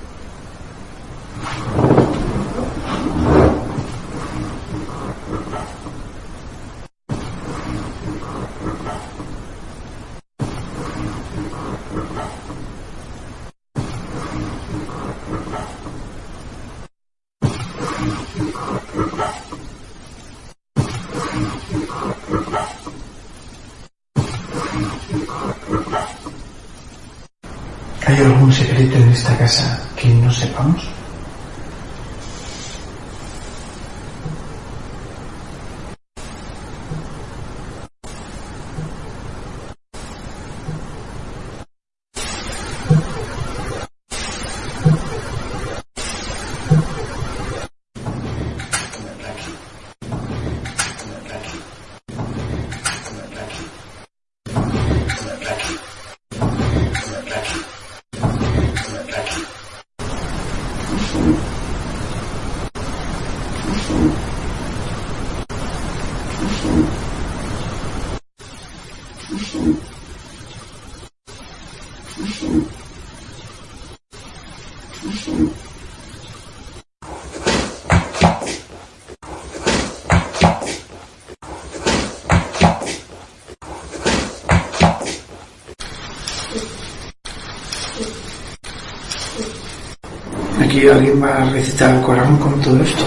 ¿Hay algún secreto en esta casa que no sepamos? Aquí alguien va a recitar el Corán con todo esto.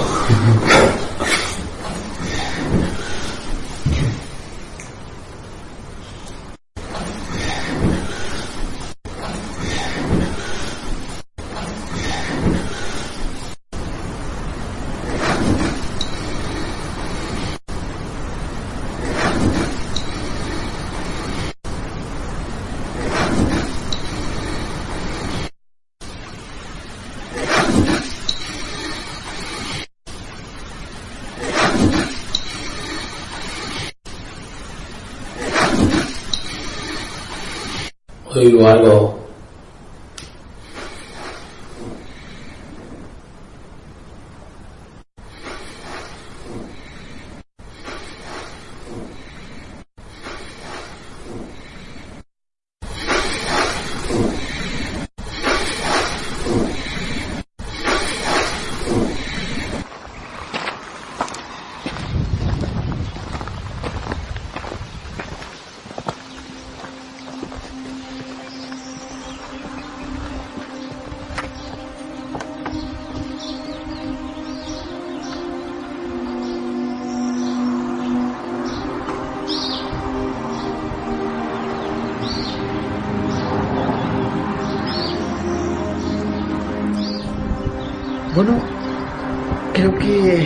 Oigo algo. Bueno, ¿qué creo que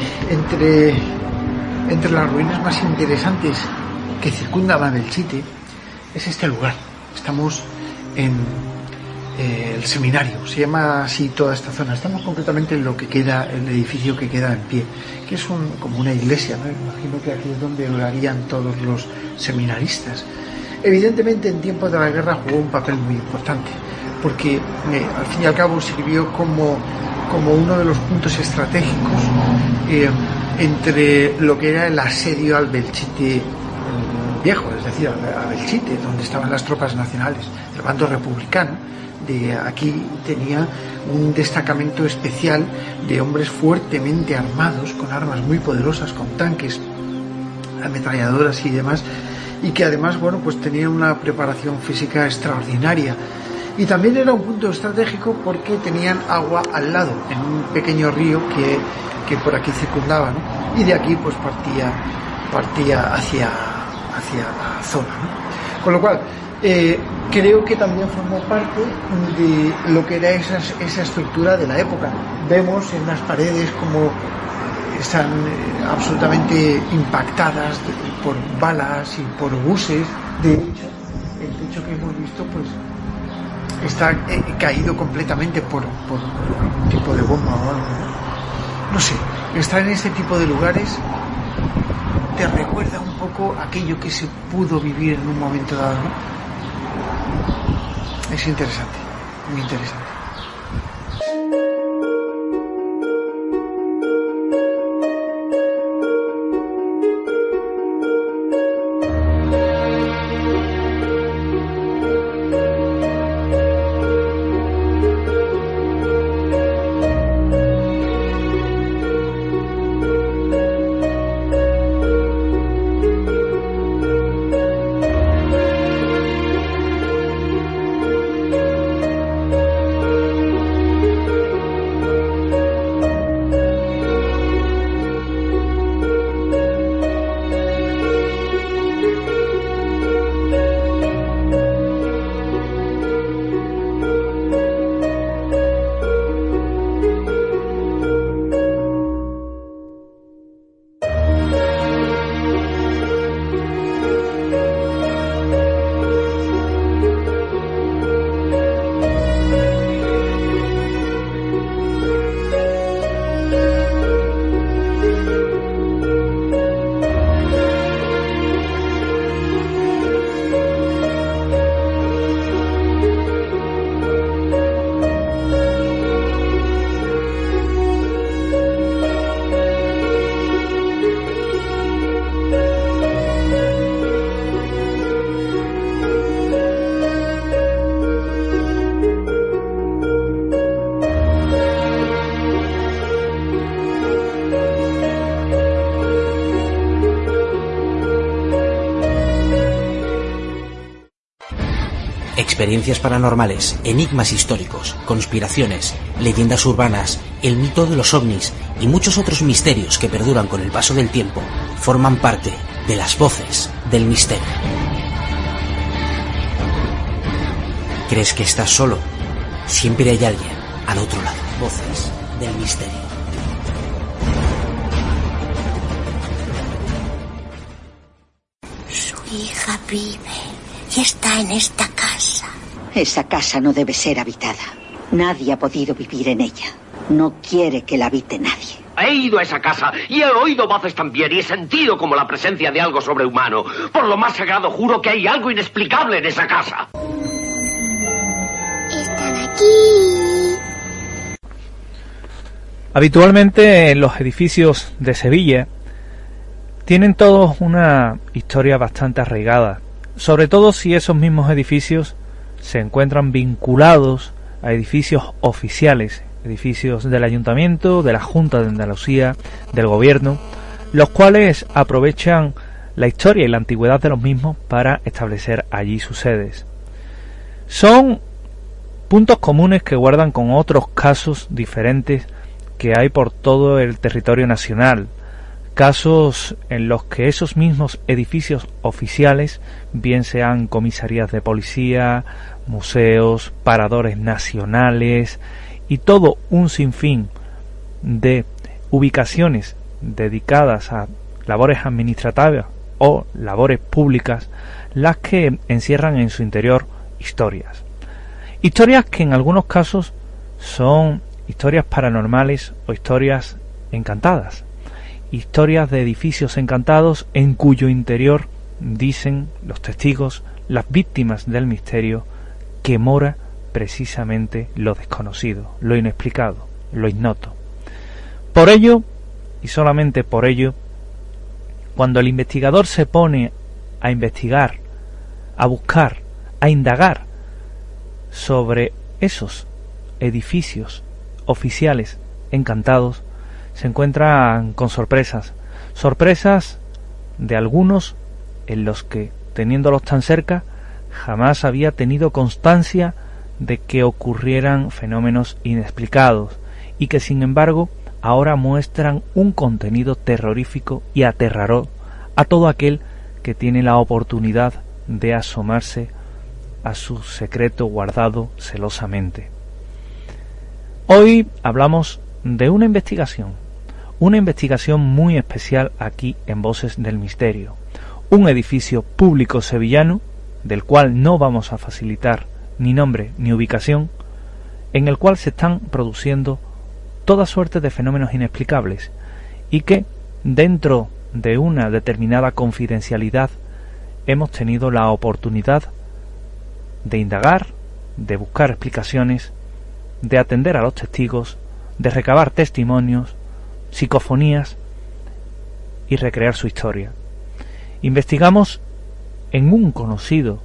entre las ruinas más interesantes que circundan a Belchite es este lugar. Estamos en el seminario, se llama así toda esta zona. Estamos concretamente en lo que queda, el edificio que queda en pie, que es como una iglesia, ¿no? Imagino que aquí es donde orarían todos los seminaristas. Evidentemente en tiempos de la guerra jugó un papel muy importante, porque al fin y al cabo sirvió como uno de los puntos estratégicos entre lo que era el asedio al Belchite viejo, es decir, a Belchite, donde estaban las tropas nacionales, el bando republicano. De aquí tenía un destacamento especial de hombres fuertemente armados, con armas muy poderosas, con tanques, ametralladoras y demás, y que además, bueno, pues tenían una preparación física extraordinaria. Y también era un punto estratégico porque tenían agua al lado, en un pequeño río que por aquí circundaba, ¿no? Y de aquí pues partía hacia la zona, ¿no? Con lo cual creo que también formó parte de lo que era esa estructura de la época. Vemos en las paredes como están absolutamente impactadas por balas y por obuses. De hecho, el techo que hemos visto pues está caído completamente por algún tipo de bomba o algo. No sé, estar en este tipo de lugares te recuerda un poco aquello que se pudo vivir en un momento dado, ¿no? Es interesante, muy interesante. Experiencias paranormales, enigmas históricos, conspiraciones, leyendas urbanas, el mito de los ovnis y muchos otros misterios que perduran con el paso del tiempo forman parte de las voces del misterio. ¿Crees que estás solo? Siempre hay alguien al otro lado. Voces del misterio. Su hija vive y está en esta casa. Esa casa no debe ser habitada. Nadie ha podido vivir en ella. No quiere que la habite nadie. He ido a esa casa y he oído voces también y he sentido como la presencia de algo sobrehumano. Por lo más sagrado juro que hay algo inexplicable en esa casa. Están aquí. Habitualmente en los edificios de Sevilla tienen todos una historia bastante arraigada, sobre todo si esos mismos edificios se encuentran vinculados a edificios oficiales, edificios del Ayuntamiento, de la Junta de Andalucía, del Gobierno, los cuales aprovechan la historia y la antigüedad de los mismos para establecer allí sus sedes. Son puntos comunes que guardan con otros casos diferentes que hay por todo el territorio nacional, casos en los que esos mismos edificios oficiales, bien sean comisarías de policía, museos, paradores nacionales y todo un sinfín de ubicaciones dedicadas a labores administrativas o labores públicas las que encierran en su interior historias. Historias que en algunos casos son historias paranormales o historias encantadas. Historias de edificios encantados en cuyo interior, dicen los testigos, las víctimas del misterio, que mora precisamente lo desconocido, lo inexplicado, lo ignoto. Por ello, y solamente por ello, cuando el investigador se pone a investigar, a buscar, a indagar sobre esos edificios oficiales encantados, se encuentran con sorpresas de algunos en los que, teniéndolos tan cerca, jamás había tenido constancia de que ocurrieran fenómenos inexplicados y que sin embargo ahora muestran un contenido terrorífico y aterrador a todo aquel que tiene la oportunidad de asomarse a su secreto guardado celosamente. Hoy hablamos de una investigación muy especial aquí en Voces del Misterio, un edificio público sevillano, del cual no vamos a facilitar ni nombre ni ubicación, en el cual se están produciendo toda suerte de fenómenos inexplicables y que, dentro de una determinada confidencialidad, hemos tenido la oportunidad de indagar, de buscar explicaciones, de atender a los testigos, de recabar testimonios, psicofonías y recrear su historia. Investigamos en un conocido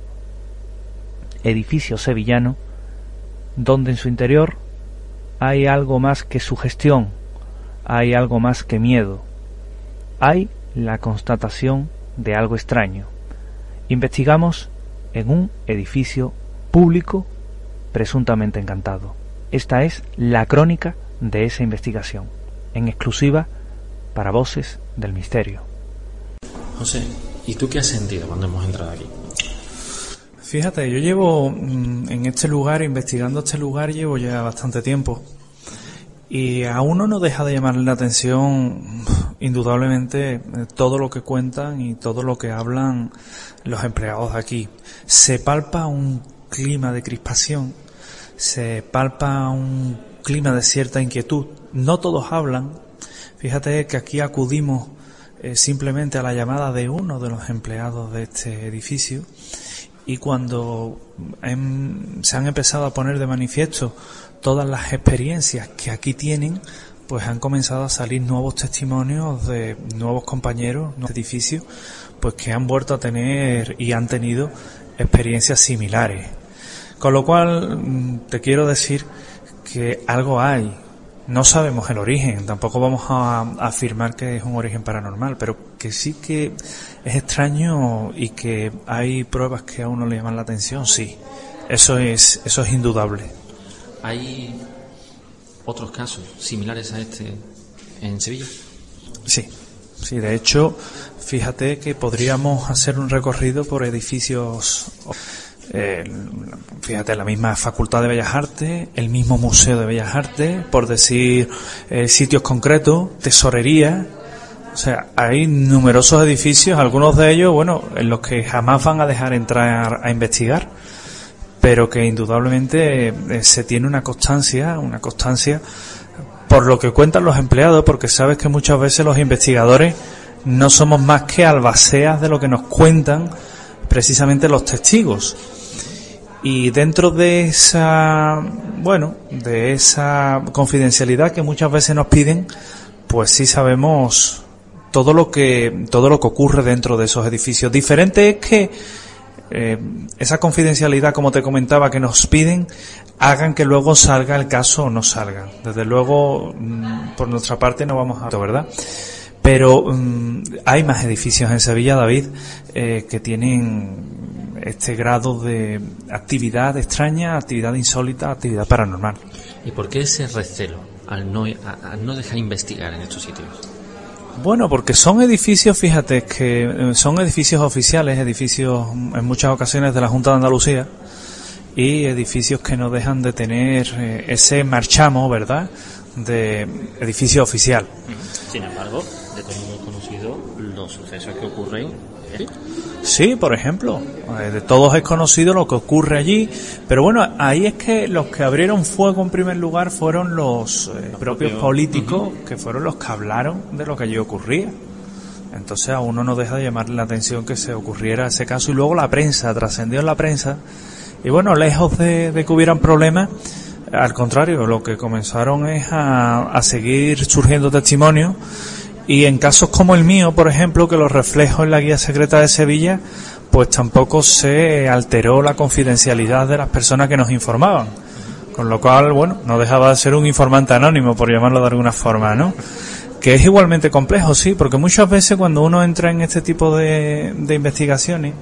edificio sevillano donde en su interior hay algo más que sugestión, hay algo más que miedo, hay la constatación de algo extraño. Investigamos en un edificio público presuntamente encantado. Esta es la crónica de esa investigación, en exclusiva para Voces del Misterio. José, ¿y tú qué has sentido cuando hemos entrado aquí? Fíjate, yo llevo en este lugar, investigando este lugar, llevo ya bastante tiempo. Y a uno no deja de llamarle la atención, indudablemente, todo lo que cuentan y todo lo que hablan los empleados de aquí. Se palpa un clima de crispación, se palpa un clima de cierta inquietud. No todos hablan. Fíjate que aquí acudimos simplemente a la llamada de uno de los empleados de este edificio, y cuando se han empezado a poner de manifiesto todas las experiencias que aquí tienen, pues han comenzado a salir nuevos testimonios de nuevos compañeros de edificio, pues que han vuelto a tener y han tenido experiencias similares. Con lo cual te quiero decir que algo hay. No sabemos el origen, tampoco vamos a afirmar que es un origen paranormal, pero que sí que es extraño y que hay pruebas que a uno le llaman la atención, sí. Eso es indudable. ¿Hay otros casos similares a este en Sevilla? Sí, de hecho, fíjate que podríamos hacer un recorrido por edificios, fíjate, la misma Facultad de Bellas Artes, el mismo Museo de Bellas Artes, por decir sitios concretos, tesorería. O sea, hay numerosos edificios, algunos de ellos, bueno, en los que jamás van a dejar entrar a investigar, pero que indudablemente se tiene una constancia por lo que cuentan los empleados, porque sabes que muchas veces los investigadores no somos más que albaceas de lo que nos cuentan precisamente los testigos. Y dentro de esa confidencialidad que muchas veces nos piden, pues sí sabemos todo lo que ocurre dentro de esos edificios. Diferente es que esa confidencialidad, como te comentaba, que nos piden, hagan que luego salga el caso o no salga. Desde luego, por nuestra parte no vamos a... ¿verdad? Pero hay más edificios en Sevilla, David, que tienen este grado de actividad extraña, actividad insólita, actividad paranormal. ¿Y por qué ese recelo al no dejar investigar en estos sitios? Bueno, porque son edificios, fíjate, que son edificios oficiales, edificios en muchas ocasiones de la Junta de Andalucía, y edificios que no dejan de tener ese marchamo, ¿verdad?, de edificio oficial. Sin embargo, de todo el mundo es conocido los sucesos que ocurren. Sí, por ejemplo, de todos es conocido lo que ocurre allí, pero bueno, ahí es que los que abrieron fuego en primer lugar fueron los propios políticos, que fueron los que hablaron de lo que allí ocurría. Entonces a uno no deja de llamarle la atención que se ocurriera ese caso, y luego la prensa, trascendió en la prensa, y bueno, lejos de que hubieran problemas, al contrario, lo que comenzaron es a seguir surgiendo testimonios. Y en casos como el mío, por ejemplo, que los reflejo en la guía secreta de Sevilla, pues tampoco se alteró la confidencialidad de las personas que nos informaban. Con lo cual, bueno, no dejaba de ser un informante anónimo, por llamarlo de alguna forma, ¿no? Que es igualmente complejo, sí, porque muchas veces cuando uno entra en este tipo de investigaciones,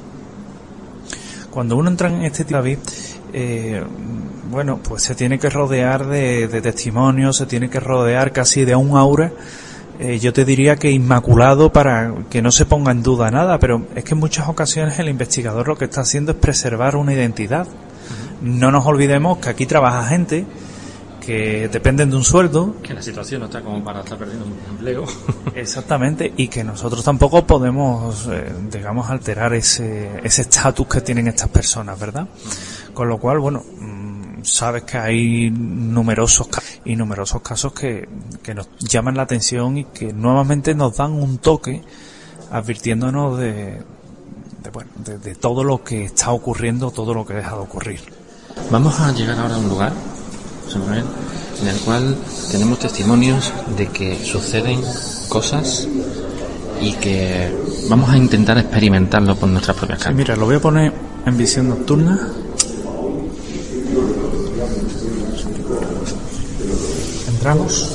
bueno, pues se tiene que rodear de testimonios, se tiene que rodear casi de un aura, yo te diría que inmaculado, para que no se ponga en duda nada, pero es que en muchas ocasiones el investigador lo que está haciendo es preservar una identidad. No nos olvidemos que aquí trabaja gente que dependen de un sueldo, que la situación no está como para estar perdiendo un empleo. Exactamente, y que nosotros tampoco podemos, digamos, alterar ese estatus que tienen estas personas, ¿verdad? Con lo cual, bueno, sabes que hay numerosos casos que nos llaman la atención y que nuevamente nos dan un toque advirtiéndonos de todo lo que está ocurriendo, todo lo que deja de ocurrir. Vamos a llegar ahora a un lugar, José Manuel, en el cual tenemos testimonios de que suceden cosas y que vamos a intentar experimentarlo por nuestras propias carnes. Sí, mira, lo voy a poner en visión nocturna. Entramos.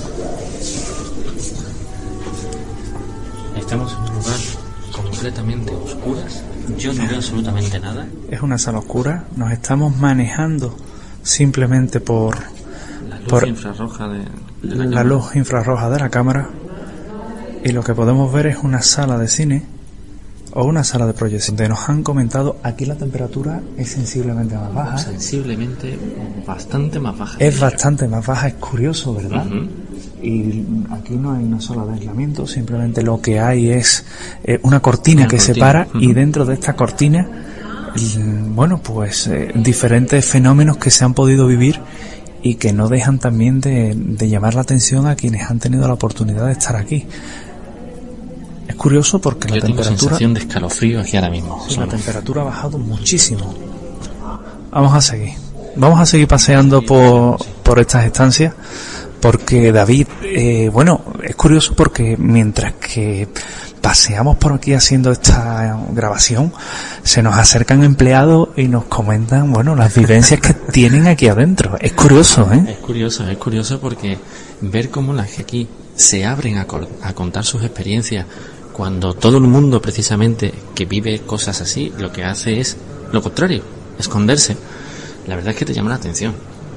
Estamos en un lugar completamente oscuras. Yo no veo absolutamente nada. Es una sala oscura. Nos estamos manejando simplemente por la luz infrarroja de la luz infrarroja de la cámara, y lo que podemos ver es una sala de cine o una sala de proyección. Nos han comentado aquí la temperatura es sensiblemente más baja. Sensiblemente bastante más baja. Es bastante más baja, es curioso, ¿verdad? Y aquí no hay una sola de aislamiento, simplemente lo que hay es una cortina que separa, y dentro de esta cortina, bueno, pues diferentes fenómenos que se han podido vivir y que no dejan también de llamar la atención a quienes han tenido la oportunidad de estar aquí. Es curioso porque yo la temperatura... tengo sensación de escalofrío aquí ahora mismo. Sí, la temperatura ha bajado muchísimo. Vamos a seguir paseando por estas estancias, porque David, bueno, es curioso porque mientras que paseamos por aquí haciendo esta grabación, se nos acercan empleados y nos comentan, bueno, las vivencias que tienen aquí adentro. Es curioso, ¿eh? Es curioso porque ver cómo las que aquí se abren a contar sus experiencias, cuando todo el mundo precisamente que vive cosas así lo que hace es lo contrario, esconderse. La verdad es que te llama la atención.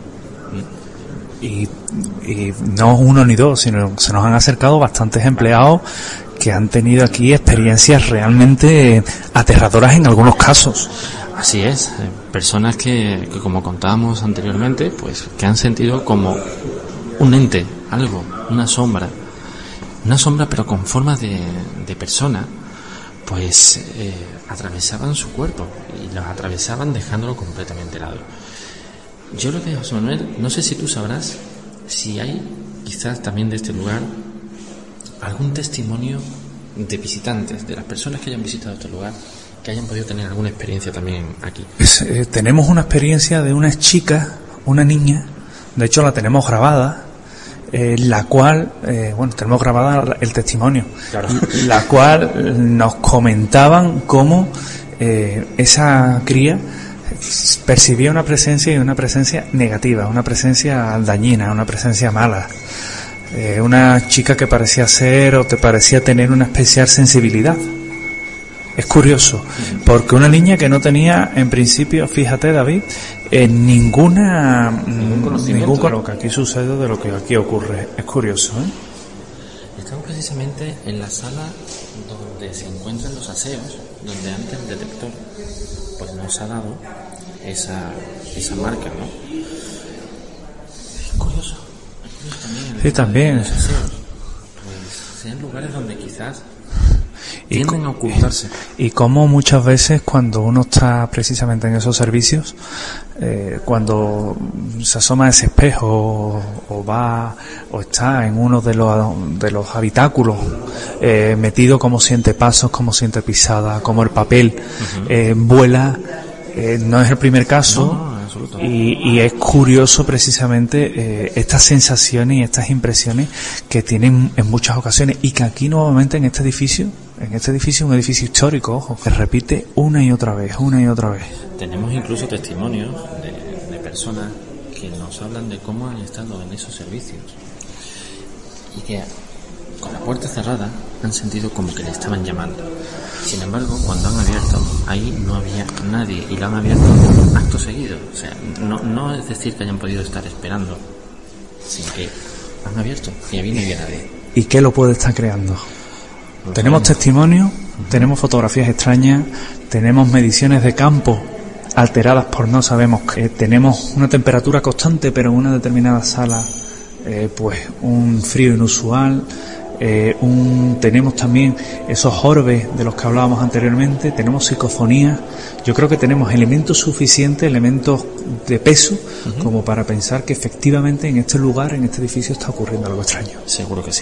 Y no uno ni dos, sino se nos han acercado bastantes empleados que han tenido aquí experiencias realmente aterradoras en algunos casos. Así es, personas que como contábamos anteriormente, pues que han sentido como un ente, algo, una sombra pero con forma de persona, pues atravesaban su cuerpo y los atravesaban dejándolo completamente helado. Yo lo que, José Manuel, no sé si tú sabrás si hay quizás también de este lugar algún testimonio de visitantes, de las personas que hayan visitado este lugar, que hayan podido tener alguna experiencia también aquí. Tenemos una experiencia de una chica, una niña, de hecho la tenemos grabada, la cual, bueno, tenemos grabada el testimonio, claro. La cual nos comentaban cómo esa cría percibía una presencia, y una presencia negativa, una presencia dañina, una presencia mala. Una chica que parecía ser o te parecía tener una especial sensibilidad. Es curioso, porque una niña que no tenía, en principio, fíjate, David, ningún conocimiento de lo que aquí sucede, de lo que aquí ocurre. Es curioso, ¿eh? Estamos precisamente en la sala donde se encuentran los aseos, donde antes el detector pues nos ha dado esa marca, ¿no? Es Sí, también. Pues sean lugares donde quizás tienden a ocultarse. Y como muchas veces cuando uno está precisamente en esos servicios, cuando se asoma a ese espejo o va o está en uno de los habitáculos, metido, como siente pasos, como siente pisada, como el papel vuela, no es el primer caso. Y es curioso precisamente estas sensaciones y estas impresiones que tienen en muchas ocasiones, y que aquí nuevamente en este edificio, un edificio histórico, ojo, que repite una y otra vez. Tenemos incluso testimonios de personas que nos hablan de cómo han estado en esos servicios y que con la puerta cerrada han sentido como que le estaban llamando. Sin embargo, cuando han abierto, ahí no había nadie, y lo han abierto acto seguido. O sea, no es decir que hayan podido estar esperando, sino que han abierto y ahí no había nadie. ¿Y qué lo puede estar creando? Tenemos testimonios, tenemos fotografías extrañas, tenemos mediciones de campo alteradas por no sabemos qué, tenemos una temperatura constante, pero en una determinada sala, pues un frío inusual. Tenemos también esos orbes de los que hablábamos anteriormente, tenemos psicofonías. Yo creo que tenemos elementos suficientes, elementos de peso, como para pensar que efectivamente en este lugar, en este edificio, está ocurriendo algo extraño. Seguro que sí.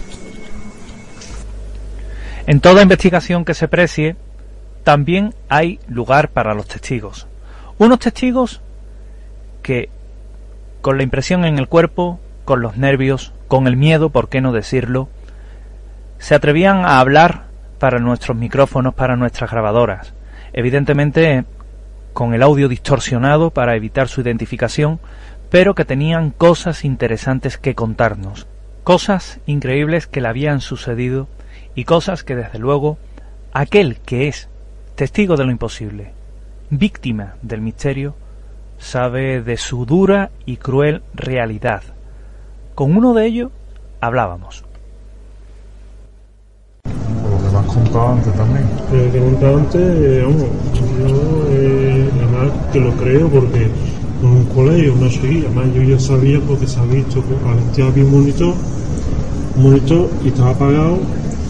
En toda investigación que se precie, también hay lugar para los testigos. Unos testigos que, con la impresión en el cuerpo, con los nervios, con el miedo, por qué no decirlo, se atrevían a hablar para nuestros micrófonos, para nuestras grabadoras, evidentemente con el audio distorsionado para evitar su identificación, pero que tenían cosas interesantes que contarnos, cosas increíbles que le habían sucedido y cosas que desde luego aquel que es testigo de lo imposible, víctima del misterio, sabe de su dura y cruel realidad. Con uno de ellos hablábamos. Lo que me has contado antes también. Lo que he contado antes, yo además que lo creo porque en un colegio no seguía, además yo ya sabía porque se ha visto que había un monitor y estaba apagado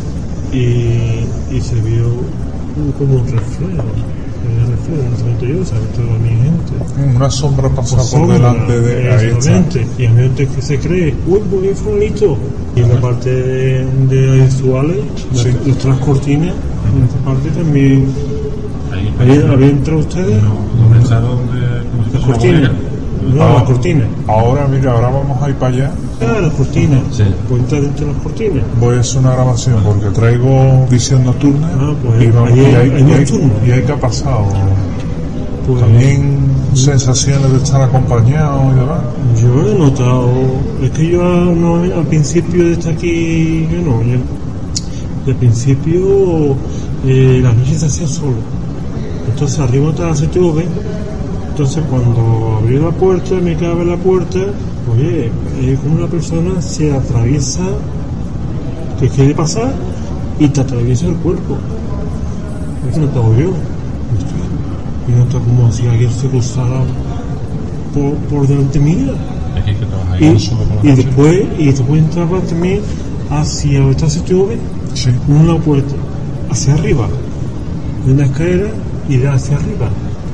y se vio como un reflejo. Una sombra pasó por delante de ahí. Y hay gente que se cree, uy, muy bonito. Y en la parte de visuales, nuestras cortinas, en esta parte también. ¿Había entrado ustedes? No pensaron de las cortinas. No, las cortinas. Ahora, mira, ahora vamos a ir para allá. Las cortinas. Sí. Pues entrar dentro de las cortinas. Voy a hacer una grabación porque traigo visión nocturna. Pues y hay que ha pasado. Pues, también sensaciones de estar acompañado y demás. Yo he notado, es que yo al principio de estar aquí, al principio la noche se hacía solo. Entonces arriba estaba la CTV. Entonces cuando abrí la puerta, me cabe la puerta, oye, como una persona se atraviesa, que quiere pasar y te atraviesa el cuerpo. Eso no estaba yo. Y no está como si alguien se cruzara por delante mía. Y después entraba también hacia esta CTV, una puerta, hacia arriba, de una escalera y de hacia arriba.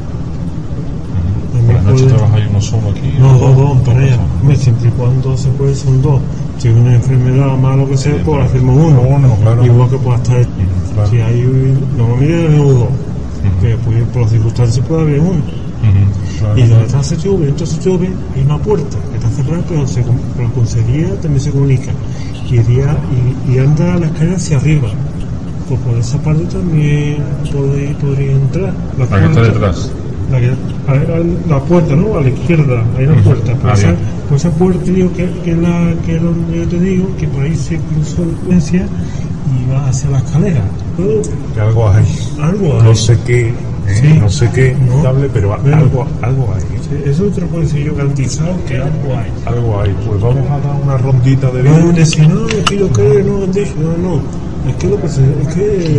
¿Por la noche trabajáis uno solo aquí? No, dos, para allá. Siempre y cuando se puede, son dos. Si hay una enfermedad más lo que sea, pues hacemos uno. Claro. Igual que pueda estar. Claro. Si hay normalmente hay dos. Que por las circunstancias puede haber uno. Claro. Y donde está CTV, hay una puerta que está cerrada, pero la consejería también se comunica. Y anda la escalera hacia arriba. Pues por esa parte también podría entrar. La que está detrás. La puerta, ¿no? A la izquierda hay una puerta. Por esa puerta digo que es donde yo te digo que por ahí se cruzó la frecuencia y va hacia la escalera. Que algo hay. No sé qué, no sé qué, pero algo hay. Sí, eso te lo puedo decir yo garantizado que algo hay. Algo hay. Pues vamos a dar una rondita de vida. No, decir, no, es que yo creo, no. Es que lo que es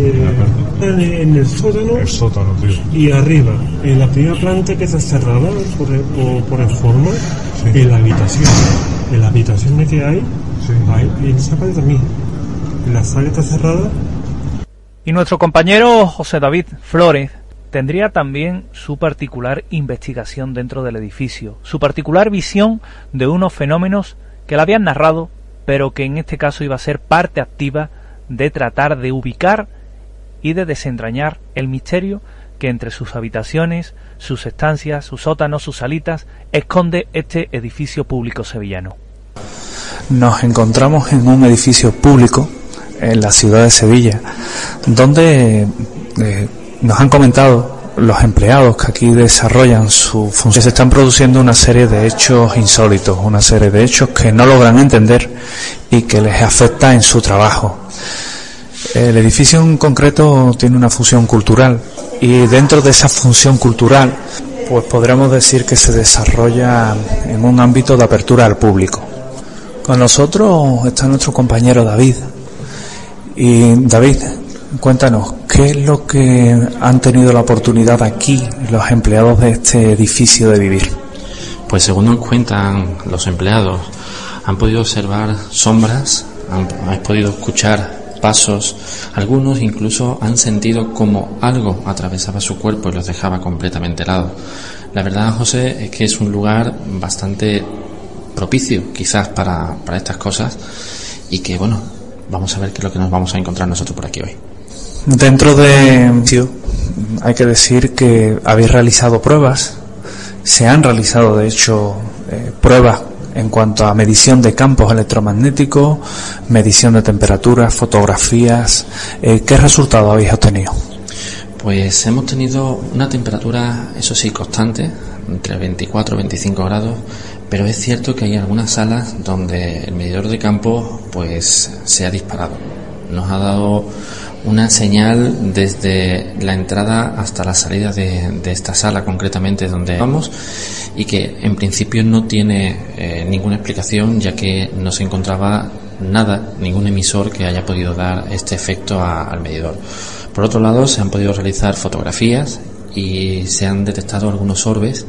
que en el sótano, tío. Y arriba, en la primera planta que está cerrada por forma, en la habitación. en las habitaciones que hay, y en esa parte también, en la sala está cerrada. Y nuestro compañero José David Flores tendría también su particular investigación dentro del edificio, su particular visión de unos fenómenos que le habían narrado, pero que en este caso iba a ser parte activa de tratar de ubicar y de desentrañar el misterio que entre sus habitaciones, sus estancias, sus sótanos, sus salitas, esconde este edificio público sevillano. Nos encontramos en un edificio público en la ciudad de Sevilla, donde nos han comentado los empleados que aquí desarrollan su función, se están produciendo una serie de hechos insólitos, una serie de hechos que no logran entender y que les afecta en su trabajo. El edificio en concreto tiene una función cultural y dentro de esa función cultural pues podríamos decir que se desarrolla en un ámbito de apertura al público. Con nosotros está nuestro compañero David. Y David, cuéntanos, ¿qué es lo que han tenido la oportunidad aquí los empleados de este edificio de vivir? Pues según nos cuentan los empleados, han podido observar sombras, han podido escuchar pasos, algunos incluso han sentido como algo atravesaba su cuerpo y los dejaba completamente helados. La verdad, José, es que es un lugar bastante propicio quizás para estas cosas y que bueno, vamos a ver qué es lo que nos vamos a encontrar nosotros por aquí hoy. Dentro de hay que decir que habéis realizado pruebas, se han realizado de hecho pruebas en cuanto a medición de campos electromagnéticos, medición de temperaturas, fotografías. ¿Qué resultados habéis obtenido? Pues hemos tenido una temperatura, eso sí, constante, entre 24 y 25 grados, pero es cierto que hay algunas salas donde el medidor de campo pues se ha disparado. Nos ha dado una señal desde la entrada hasta la salida de esta sala, concretamente donde vamos, y que en principio no tiene ninguna explicación, ya que no se encontraba nada, ningún emisor que haya podido dar este efecto al medidor. Por otro lado, se han podido realizar fotografías y se han detectado algunos orbes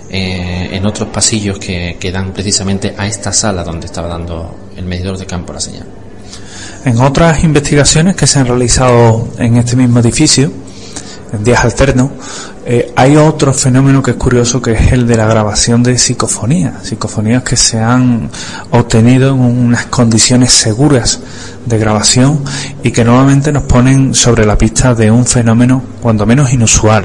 en otros pasillos que dan precisamente a esta sala donde estaba dando el medidor de campo la señal. En otras investigaciones que se han realizado en este mismo edificio, en días alternos, hay otro fenómeno que es curioso, que es el de la grabación de psicofonías que se han obtenido en unas condiciones seguras de grabación y que nuevamente nos ponen sobre la pista de un fenómeno cuando menos inusual.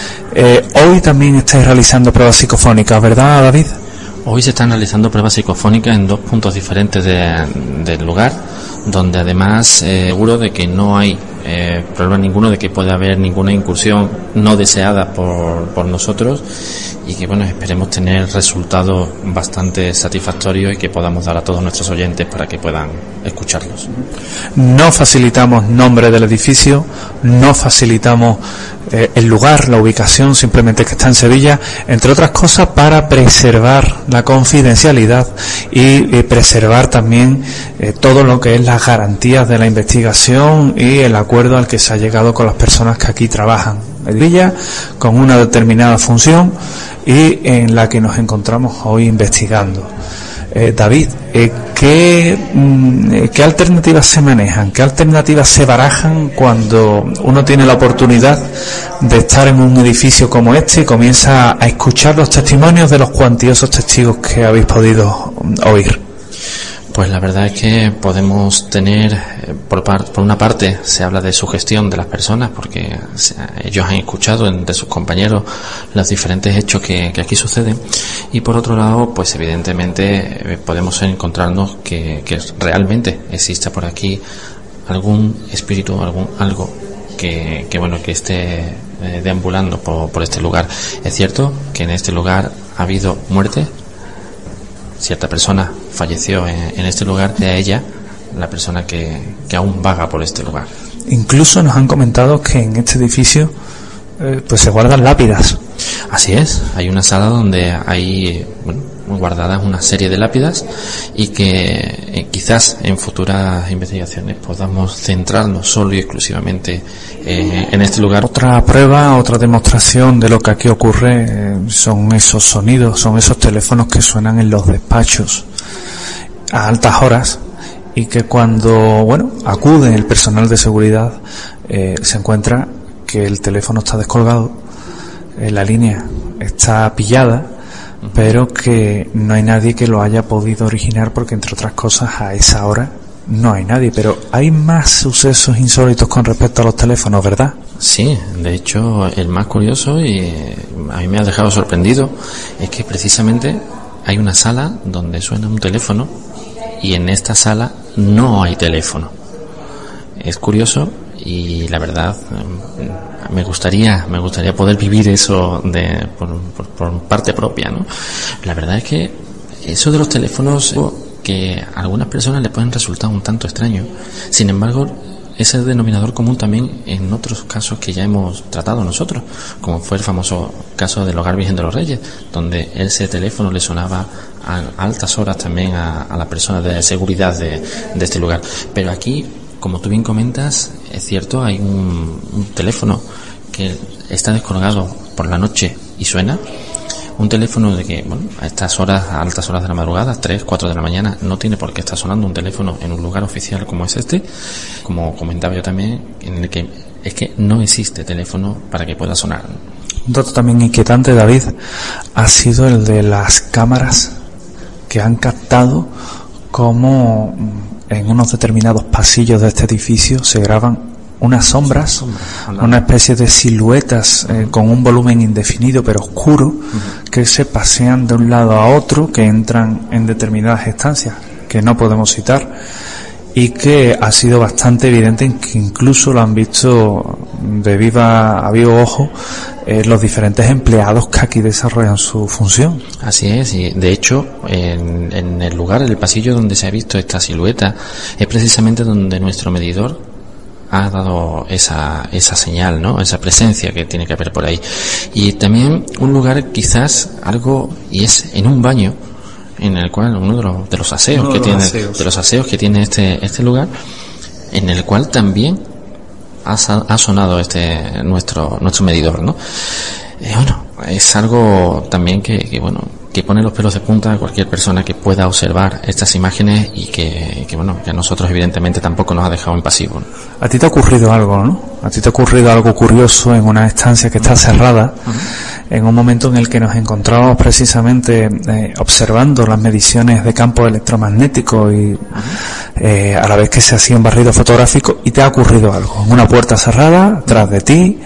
Hoy también estáis realizando pruebas psicofónicas, ¿verdad, David? Hoy se están realizando pruebas psicofónicas en dos puntos diferentes del lugar, donde además seguro de que no hay problema ninguno de que pueda haber ninguna incursión no deseada por nosotros, y que bueno, esperemos tener resultados bastante satisfactorios y que podamos dar a todos nuestros oyentes para que puedan escucharlos. No facilitamos nombre del edificio, no facilitamos el lugar, la ubicación, simplemente que está en Sevilla, entre otras cosas para preservar la confidencialidad y preservar también todo lo que es las garantías de la investigación y el acuerdo al que se ha llegado con las personas que aquí trabajan en Sevilla con una determinada función y en la que nos encontramos hoy investigando. David, ¿qué alternativas se manejan? ¿Qué alternativas se barajan cuando uno tiene la oportunidad de estar en un edificio como este y comienza a escuchar los testimonios de los cuantiosos testigos que habéis podido oír? Pues la verdad es que podemos tener, por una parte se habla de sugestión de las personas, porque ellos han escuchado de sus compañeros los diferentes hechos que aquí suceden, y por otro lado, pues evidentemente podemos encontrarnos que realmente existe por aquí algún espíritu, algo que esté deambulando por este lugar. Es cierto que en este lugar ha habido muerte. Cierta persona falleció en este lugar, de ella la persona que aún vaga por este lugar. Incluso nos han comentado que en este edificio pues se guardan lápidas. Así es, hay una sala donde hay guardadas una serie de lápidas y que quizás en futuras investigaciones podamos centrarnos solo y exclusivamente en este lugar. Otra prueba, otra demostración de lo que aquí ocurre son esos sonidos, son esos teléfonos que suenan en los despachos a altas horas y que cuando acude el personal de seguridad se encuentra que el teléfono está descolgado, la línea está pillada, pero que no hay nadie que lo haya podido originar porque, entre otras cosas, a esa hora no hay nadie. Pero hay más sucesos insólitos con respecto a los teléfonos, ¿verdad? Sí, de hecho el más curioso y a mí me ha dejado sorprendido es que precisamente hay una sala donde suena un teléfono y en esta sala no hay teléfono. Es curioso y la verdad me gustaría poder vivir eso por parte propia, ¿no? La verdad es que eso de los teléfonos que a algunas personas le pueden resultar un tanto extraño. Sin embargo, es el denominador común también en otros casos que ya hemos tratado nosotros, como fue el famoso caso del Hogar Virgen de los Reyes, donde ese teléfono le sonaba a altas horas también a la persona de seguridad de este lugar. Pero aquí, como tú bien comentas, es cierto, hay un teléfono que está descolgado por la noche y suena. Un teléfono de que, a estas horas, a altas horas de la madrugada, 3, 4 de la mañana, no tiene por qué estar sonando un teléfono en un lugar oficial como es este, como comentaba yo también, en el que es que no existe teléfono para que pueda sonar. Un dato también inquietante, David, ha sido el de las cámaras que han captado cómo en unos determinados pasillos de este edificio se graban unas sombras, una especie de siluetas con un volumen indefinido pero oscuro, que se pasean de un lado a otro, que entran en determinadas estancias que no podemos citar y que ha sido bastante evidente que incluso lo han visto a vivo ojo los diferentes empleados que aquí desarrollan su función. Así es, y de hecho en el lugar, en el pasillo donde se ha visto esta silueta es precisamente donde nuestro medidor ha dado esa señal, ¿no? Esa presencia que tiene que haber por ahí. Y también un lugar quizás y es en un baño en el cual uno de los aseos que tiene este lugar, en el cual también ha sonado nuestro medidor, ¿no? Es algo también que pone los pelos de punta a cualquier persona que pueda observar estas imágenes y que a nosotros evidentemente tampoco nos ha dejado impasivos, ¿no? A ti te ha ocurrido algo, ¿no? A ti te ha ocurrido algo curioso en una estancia que está cerrada, en un momento en el que nos encontrábamos precisamente observando las mediciones de campo electromagnético y a la vez que se hacía un barrido fotográfico, y te ha ocurrido algo, en una puerta cerrada, tras de ti,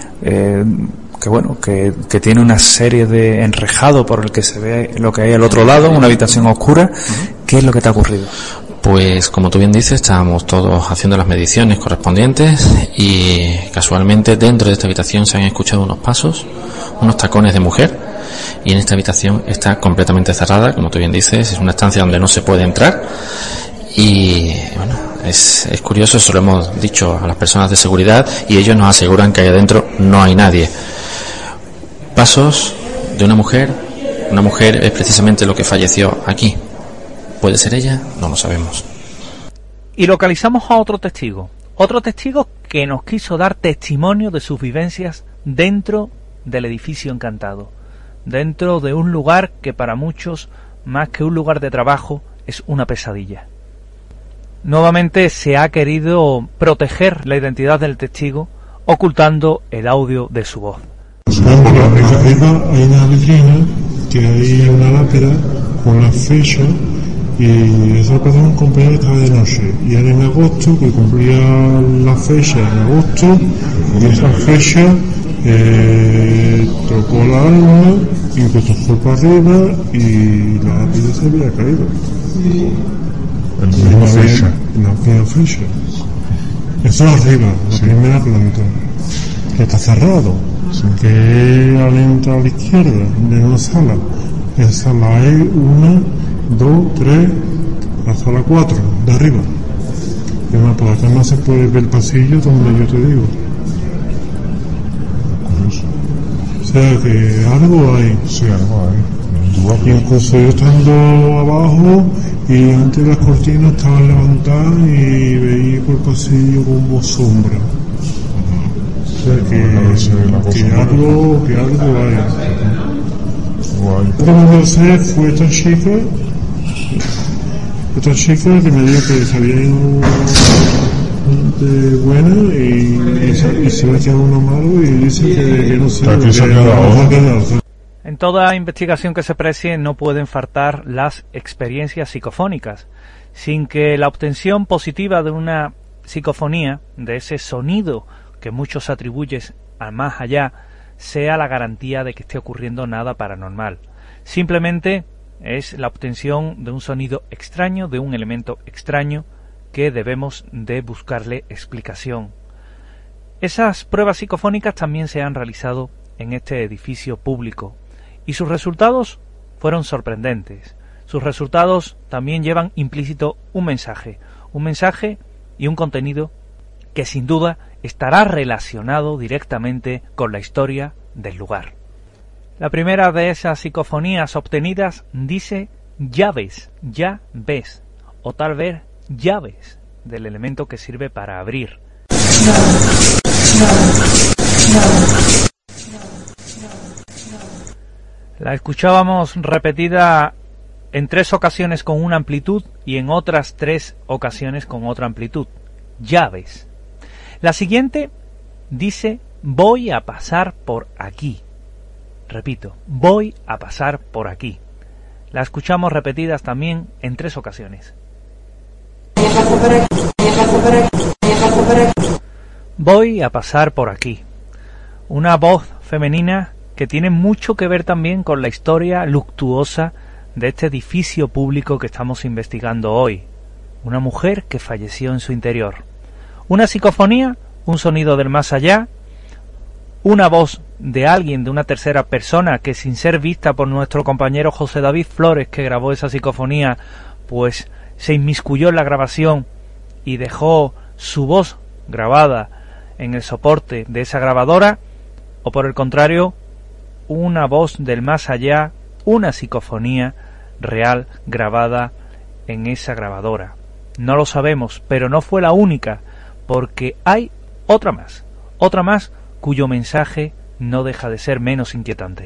que tiene una serie de enrejado por el que se ve lo que hay al otro lado, una habitación oscura. ¿Qué es lo que te ha ocurrido? Pues como tú bien dices, estábamos todos haciendo las mediciones correspondientes y casualmente dentro de esta habitación se han escuchado unos pasos, unos tacones de mujer, y en esta habitación está completamente cerrada, como tú bien dices, es una estancia donde no se puede entrar. Y es curioso, eso lo hemos dicho a las personas de seguridad y ellos nos aseguran que ahí adentro no hay nadie. Pasos de una mujer es precisamente lo que falleció aquí. ¿Puede ser ella? No lo sabemos. Y localizamos a otro testigo que nos quiso dar testimonio de sus vivencias dentro del edificio encantado, dentro de un lugar que para muchos, más que un lugar de trabajo, es una pesadilla. Nuevamente se ha querido proteger la identidad del testigo ocultando el audio de su voz. Arriba hay una vitrina que hay una lápida con la fecha, y esa persona un compañero estaba de noche y era en agosto, que cumplía la fecha en agosto, y esa fecha tocó la alma y empezó fue para arriba y la lápida se había caído. La primera fecha. Eso arriba, la primera planta, que está cerrado, que alenta a la izquierda de una sala. Esa sala es 1, 2, 3, la sala 4 de arriba. Y bueno, por acá no se puede ver el pasillo donde yo te digo. O sea que algo hay. Sí, algo hay. Incluso yo estando abajo y antes las cortinas estaban levantadas y veía por el pasillo como sombra. O sea que algo hay. Lo que me hacer fue esta chica que me dijo que sabía de buena y se ve que es uno malo y dice que no sé lo que En toda investigación que se precie no pueden faltar las experiencias psicofónicas, sin que la obtención positiva de una psicofonía, de ese sonido que muchos atribuyen al más allá, sea la garantía de que esté ocurriendo nada paranormal. Simplemente es la obtención de un sonido extraño, de un elemento extraño, que debemos de buscarle explicación. Esas pruebas psicofónicas también se han realizado en este edificio público, y sus resultados fueron sorprendentes. Sus resultados también llevan implícito un mensaje y un contenido que sin duda estará relacionado directamente con la historia del lugar. La primera de esas psicofonías obtenidas dice ya ves, o tal vez llaves, del elemento que sirve para abrir. La escuchábamos repetida en 3 ocasiones con una amplitud y en otras 3 ocasiones con otra amplitud. Llaves. La siguiente dice voy a pasar por aquí. Repito, voy a pasar por aquí. La escuchamos repetidas también en 3 ocasiones. Voy a pasar por aquí. Una voz femenina que tiene mucho que ver también con la historia luctuosa de este edificio público que estamos investigando hoy. Una mujer que falleció en su interior. Una psicofonía, un sonido del más allá, una voz de alguien, de una tercera persona que sin ser vista por nuestro compañero José David Flores, que grabó esa psicofonía, pues se inmiscuyó en la grabación y dejó su voz grabada en el soporte de esa grabadora, o por el contrario, una voz del más allá, una psicofonía real grabada en esa grabadora. No lo sabemos, pero no fue la única, porque hay otra más cuyo mensaje no deja de ser menos inquietante.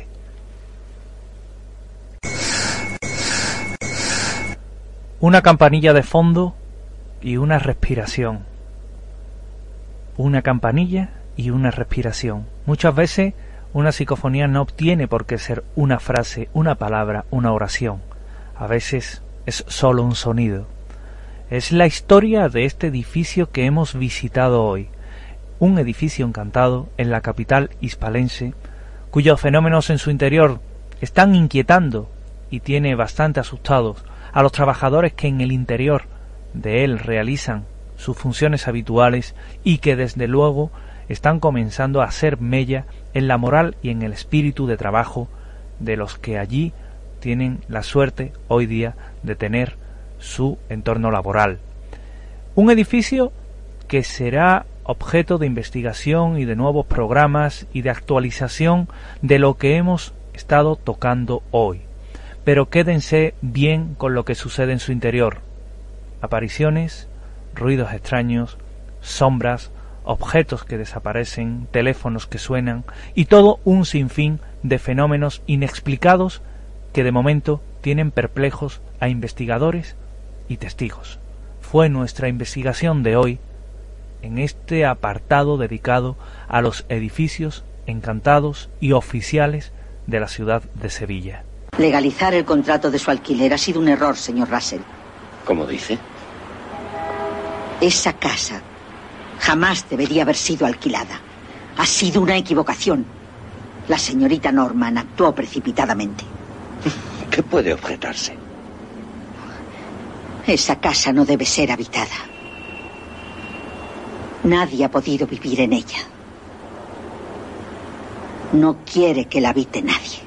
Una campanilla de fondo y una respiración. Una campanilla y una respiración. Muchas veces una psicofonía no obtiene por qué ser una frase, una palabra, una oración. A veces es solo un sonido. Es la historia de este edificio que hemos visitado hoy. Un edificio encantado en la capital hispalense, cuyos fenómenos en su interior están inquietando y tiene bastante asustados a los trabajadores que en el interior de él realizan sus funciones habituales y que desde luego están comenzando a hacer mella en la moral y en el espíritu de trabajo de los que allí tienen la suerte hoy día de tener su entorno laboral. Un edificio que será objeto de investigación y de nuevos programas y de actualización de lo que hemos estado tocando hoy. Pero quédense bien con lo que sucede en su interior. Apariciones, ruidos extraños, sombras, objetos que desaparecen, teléfonos que suenan y todo un sinfín de fenómenos inexplicados que de momento tienen perplejos a investigadores y testigos. Fue nuestra investigación de hoy en este apartado dedicado a los edificios encantados y oficiales de la ciudad de Sevilla. Legalizar el contrato de su alquiler ha sido un error, señor Russell. ¿Cómo dice? Esa casa jamás debería haber sido alquilada. Ha sido una equivocación. La señorita Norman actuó precipitadamente. ¿Qué puede objetarse? Esa casa no debe ser habitada. Nadie ha podido vivir en ella. No quiere que la habite nadie.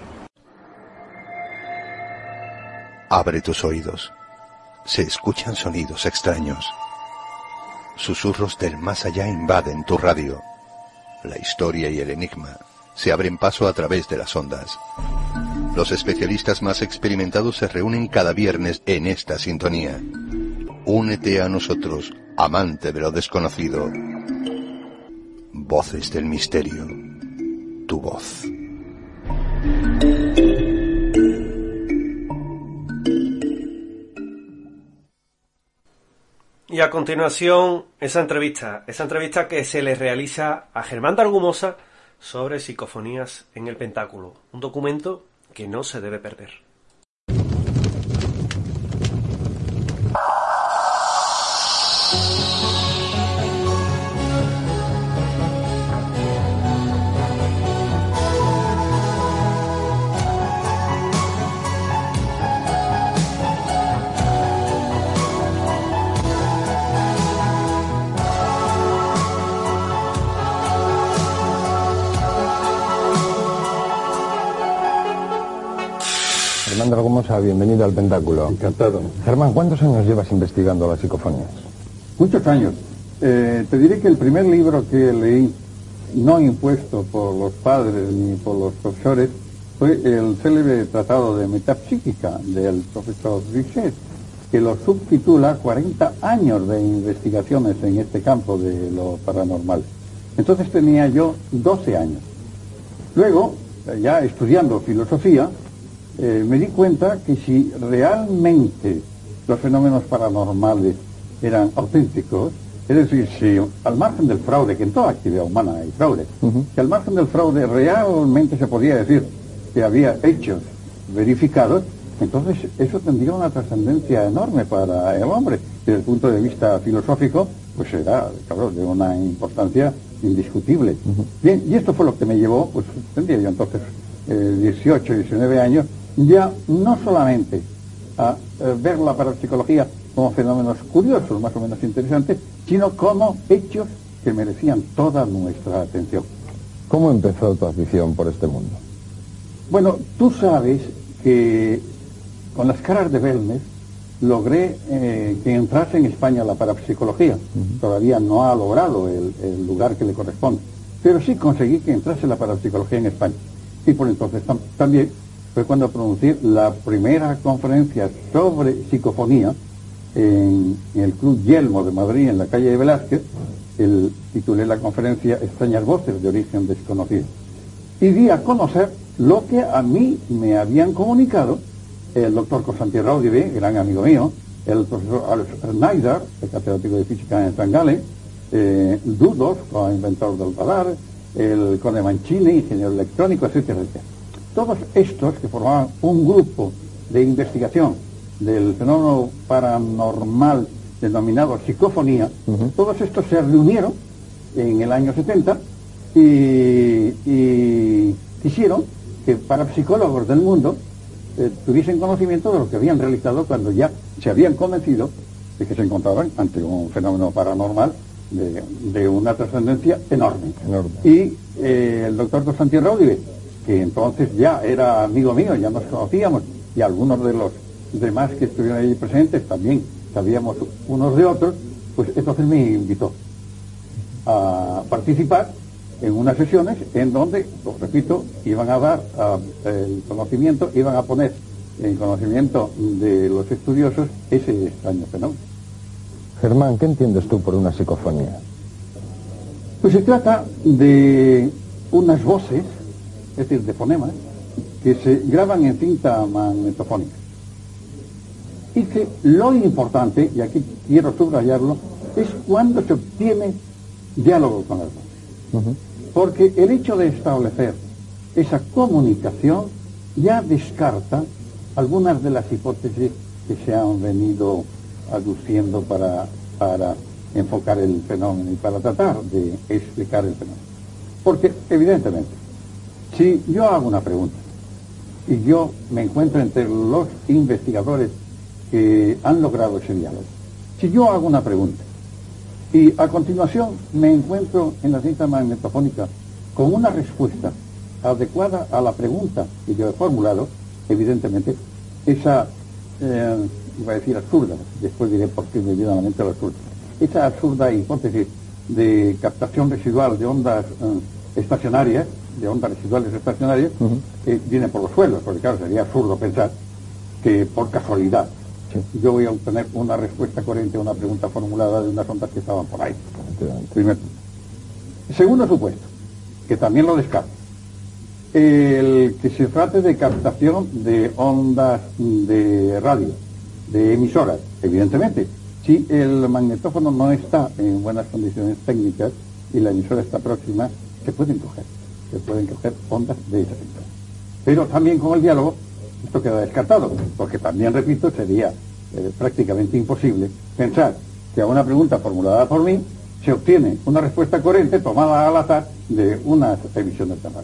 Abre tus oídos. Se escuchan sonidos extraños. Susurros del más allá invaden tu radio. La historia y el enigma se abren paso a través de las ondas. Los especialistas más experimentados se reúnen cada viernes en esta sintonía. Únete a nosotros, amante de lo desconocido. Voces del misterio. Tu voz. Y a continuación, esa entrevista que se le realiza a Germán de Argumosa sobre psicofonías en el pentáculo. Un documento que no se debe perder. Germán de Argumosa, bienvenido al Pentáculo. Encantado. Germán, ¿cuántos años llevas investigando las psicofonías? Muchos años. Te diré que el primer libro que leí, no impuesto por los padres ni por los profesores, fue el célebre tratado de metapsíquica del profesor Richet, que lo subtitula 40 años de investigaciones en este campo de lo paranormal. Entonces tenía yo 12 años. Luego, ya estudiando filosofía, me di cuenta que si realmente los fenómenos paranormales eran auténticos, es decir, si al margen del fraude, que en toda actividad humana hay fraude, si al margen del fraude realmente se podía decir que había hechos verificados, entonces eso tendría una trascendencia enorme para el hombre. Desde el punto de vista filosófico, pues era, claro, de una importancia indiscutible. Bien, y esto fue lo que me llevó, pues tendría yo entonces 18, 19 años, ya no solamente a ver la parapsicología como fenómenos curiosos, más o menos interesantes, sino como hechos que merecían toda nuestra atención. ¿Cómo empezó tu afición por este mundo? Bueno, tú sabes que con las caras de Belmez logré que entrase en España la parapsicología. Todavía no ha logrado el lugar que le corresponde, pero sí conseguí que entrase la parapsicología en España. Y por entonces también fue cuando pronuncié la primera conferencia sobre psicofonía en el Club Yelmo de Madrid, en la calle de Velázquez. Titulé la conferencia Extrañas voces de origen desconocido. Y di a conocer lo que a mí me habían comunicado el doctor Constantin Raudive, gran amigo mío, el profesor Alex Schneider, el catedrático de física en San Galen, Dudov, inventor del radar, el conde Mancini, ingeniero electrónico, etcétera, etcétera. Todos estos que formaban un grupo de investigación del fenómeno paranormal denominado psicofonía, todos estos se reunieron en el año 70 y quisieron que parapsicólogos del mundo tuviesen conocimiento de lo que habían realizado cuando ya se habían convencido de que se encontraban ante un fenómeno paranormal de una trascendencia enorme. Y el doctor Constantin Raudive, que entonces ya era amigo mío, ya nos conocíamos, y algunos de los demás que estuvieron ahí presentes también sabíamos unos de otros, pues entonces me invitó a participar en unas sesiones en donde, lo repito, iban a dar el conocimiento, iban a poner en conocimiento de los estudiosos ese extraño fenómeno. Germán, ¿qué entiendes tú por una psicofonía? Pues se trata de unas voces, es decir, de fonemas, que se graban en cinta magnetofónica. Y que lo importante, y aquí quiero subrayarlo, es cuando se obtiene diálogo con las voces. Porque el hecho de establecer esa comunicación ya descarta algunas de las hipótesis que se han venido aduciendo para enfocar el fenómeno y para tratar de explicar el fenómeno. Porque, evidentemente, si yo hago una pregunta y yo me encuentro entre los investigadores que han logrado ese diálogo, si yo hago una pregunta y a continuación me encuentro en la cinta magnetofónica con una respuesta adecuada a la pregunta que yo he formulado, evidentemente esa, iba a decir absurda, después diré por qué me viene a la mente la absurda, esa absurda hipótesis de captación residual de ondas estacionarias de ondas residuales estacionarias viene por los suelos, porque claro, sería absurdo pensar que por casualidad yo voy a obtener una respuesta coherente a una pregunta formulada de unas ondas que estaban por ahí. Primer punto. Segundo supuesto, que también lo descarto, el que se trate de captación de ondas de radio, de emisoras. Evidentemente, si el magnetófono no está en buenas condiciones técnicas y la emisora está próxima, se pueden coger ondas de esa emisora. Pero también con el diálogo esto queda descartado, porque también, repito, sería prácticamente imposible pensar que a una pregunta formulada por mí se obtiene una respuesta coherente tomada al azar de unas emisiones de radio.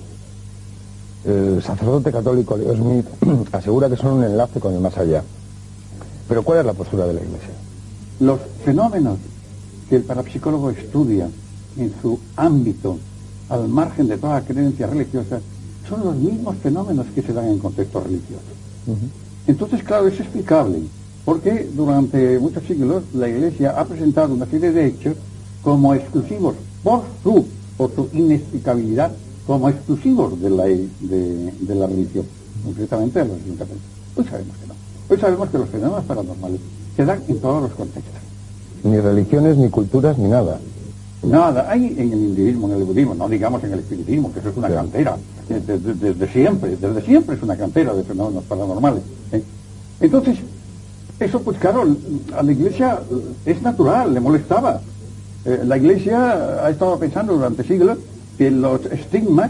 El sacerdote católico Leo Smith asegura que son un enlace con el más allá. Pero ¿cuál es la postura de la Iglesia? Los fenómenos que el parapsicólogo estudia en su ámbito, al margen de toda creencia religiosa, son los mismos fenómenos que se dan en contextos religiosos. Entonces, claro, es explicable, porque durante muchos siglos la Iglesia ha presentado una serie de hechos como exclusivos por su inexplicabilidad, como exclusivos de la religión, concretamente de la religión católica. Hoy sabemos que no. Hoy sabemos que los fenómenos paranormales se dan en todos los contextos. Ni religiones, ni culturas, ni nada. Nada. Hay en el hinduismo, en el budismo, no digamos en el espiritismo, que eso es una cantera. Desde siempre es una cantera de fenómenos paranormales. Entonces, eso pues claro, a la Iglesia es natural, le molestaba. La Iglesia ha estado pensando durante siglos que los estigmas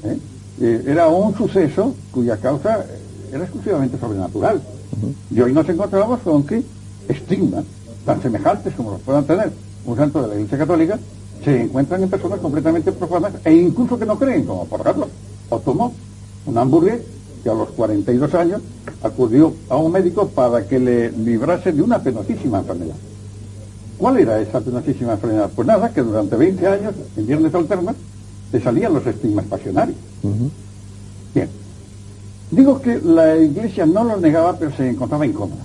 era un suceso cuya causa era exclusivamente sobrenatural. Y hoy nos encontramos con que estigmas tan semejantes como los puedan tener un santo de la Iglesia Católica se encuentran en personas completamente profanas e incluso que no creen, como por ejemplo Otomó, un hamburgués que a los 42 años acudió a un médico para que le librase de una penosísima enfermedad. ¿Cuál era esa penosísima enfermedad? Pues nada, que durante 20 años, en viernes alternas, le salían los estigmas pasionarios. Bien. Digo que la Iglesia no lo negaba, pero se encontraba incómoda.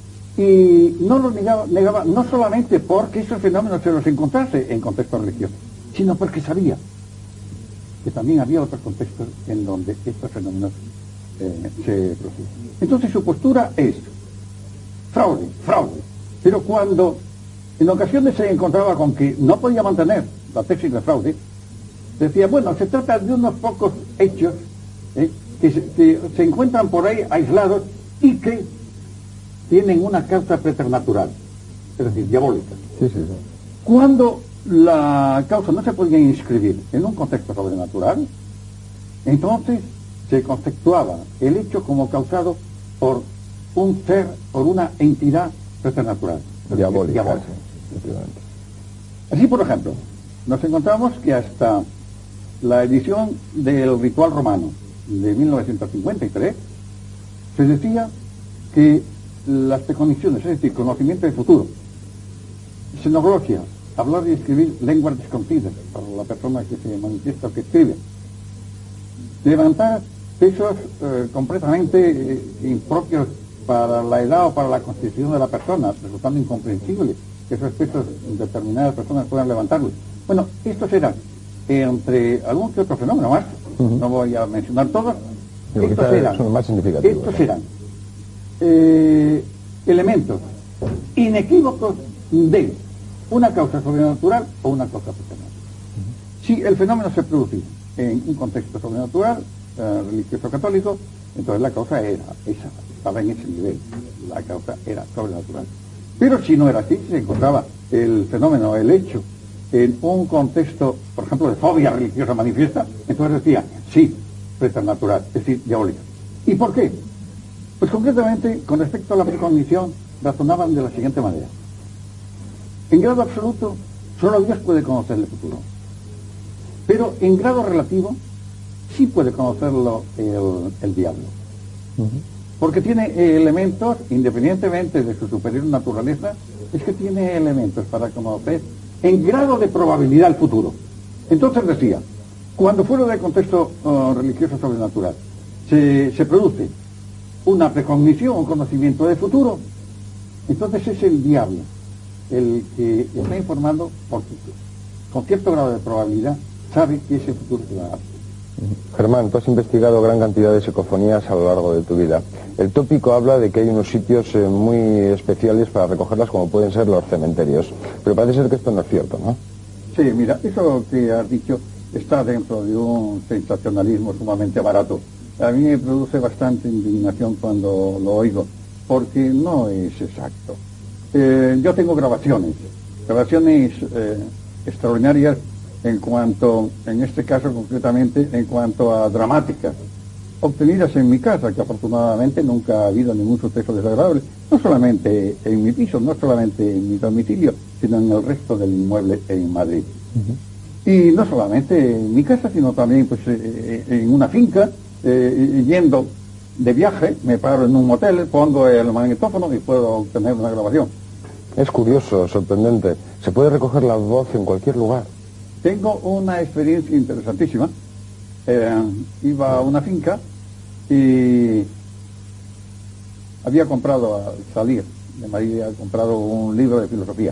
Y no lo negaba no solamente porque esos fenómenos se los encontrase en contextos religiosos, sino porque sabía que también había otros contextos en donde estos fenómenos se producen. Entonces su postura es fraude. Pero cuando en ocasiones se encontraba con que no podía mantener la tesis de fraude, decía, bueno, se trata de unos pocos hechos que se encuentran por ahí aislados y que tienen una causa preternatural, es decir, diabólica. Cuando la causa no se podía inscribir en un contexto sobrenatural, entonces se conceptuaba el hecho como causado por un ser, por una entidad preternatural, diabólica. Así, por ejemplo, nos encontramos que hasta la edición del Ritual Romano de 1953 se decía que las precogniciones, es decir, conocimiento del futuro, xenoglosia, hablar y escribir lenguas desconocidas para la persona que se manifiesta o que escribe, levantar pesos completamente impropios para la edad o para la constitución de la persona, resultando incomprensible que esos pesos determinadas personas puedan levantarlos. Bueno, estos eran, entre algún que otro fenómeno más, no voy a mencionar todos, estos eran, son más significativos, elementos inequívocos de una causa sobrenatural o una causa personal. Si el fenómeno se producía en un contexto sobrenatural, religioso católico, entonces la causa era esa, estaba en ese nivel, la causa era sobrenatural. Pero si no era así, si se encontraba el fenómeno, el hecho, en un contexto, por ejemplo, de fobia religiosa manifiesta, entonces decía, sí, preternatural, es decir, diabólica. ¿Y por qué? Pues concretamente, con respecto a la precognición, razonaban de la siguiente manera. En grado absoluto, solo Dios puede conocer el futuro. Pero en grado relativo, sí puede conocerlo el diablo. Porque tiene elementos, independientemente de su superior naturaleza, es que tiene elementos para conocer en grado de probabilidad el futuro. Entonces decía, cuando fuera del contexto religioso sobrenatural se produce una precognición, un conocimiento del futuro, entonces es el diablo el que está informando porque con cierto grado de probabilidad sabe que ese futuro se va a dar. Germán, tú has investigado gran cantidad de psicofonías a lo largo de tu vida. El tópico habla de que hay unos sitios muy especiales para recogerlas, como pueden ser los cementerios. Pero parece ser que esto no es cierto, ¿no? Sí, mira, eso que has dicho está dentro de un sensacionalismo sumamente barato. A mí me produce bastante indignación cuando lo oigo, porque no es exacto. Yo tengo grabaciones extraordinarias en cuanto, en este caso concretamente, en cuanto a dramáticas, obtenidas en mi casa, que afortunadamente nunca ha habido ningún suceso desagradable, no solamente en mi piso, no solamente en mi domicilio, sino en el resto del inmueble en Madrid. Y no solamente en mi casa, sino también pues en una finca, yendo de viaje, me paro en un motel, pongo el magnetófono y puedo obtener una grabación. Es curioso, sorprendente. Se puede recoger la voz en cualquier lugar. Tengo una experiencia interesantísima. Iba a una finca y había comprado al salir de Madrid, había comprado un libro de filosofía.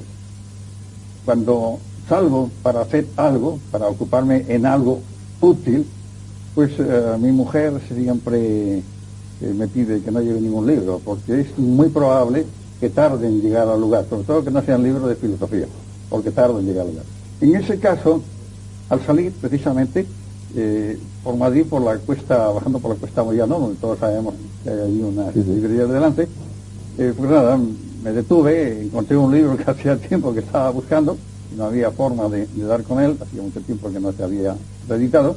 Cuando salgo para hacer algo, para ocuparme en algo útil, pues mi mujer siempre me pide que no lleve ningún libro, porque es muy probable que tarde en llegar al lugar, sobre todo que no sean libros de filosofía, porque tarde en llegar al lugar. En ese caso, al salir precisamente por Madrid, por la cuesta, bajando por la cuesta Moyano, donde todos sabemos que hay ahí una librería delante, pues nada, me detuve, encontré un libro que hacía tiempo que estaba buscando, y no había forma de dar con él, hacía mucho tiempo que no se había reeditado,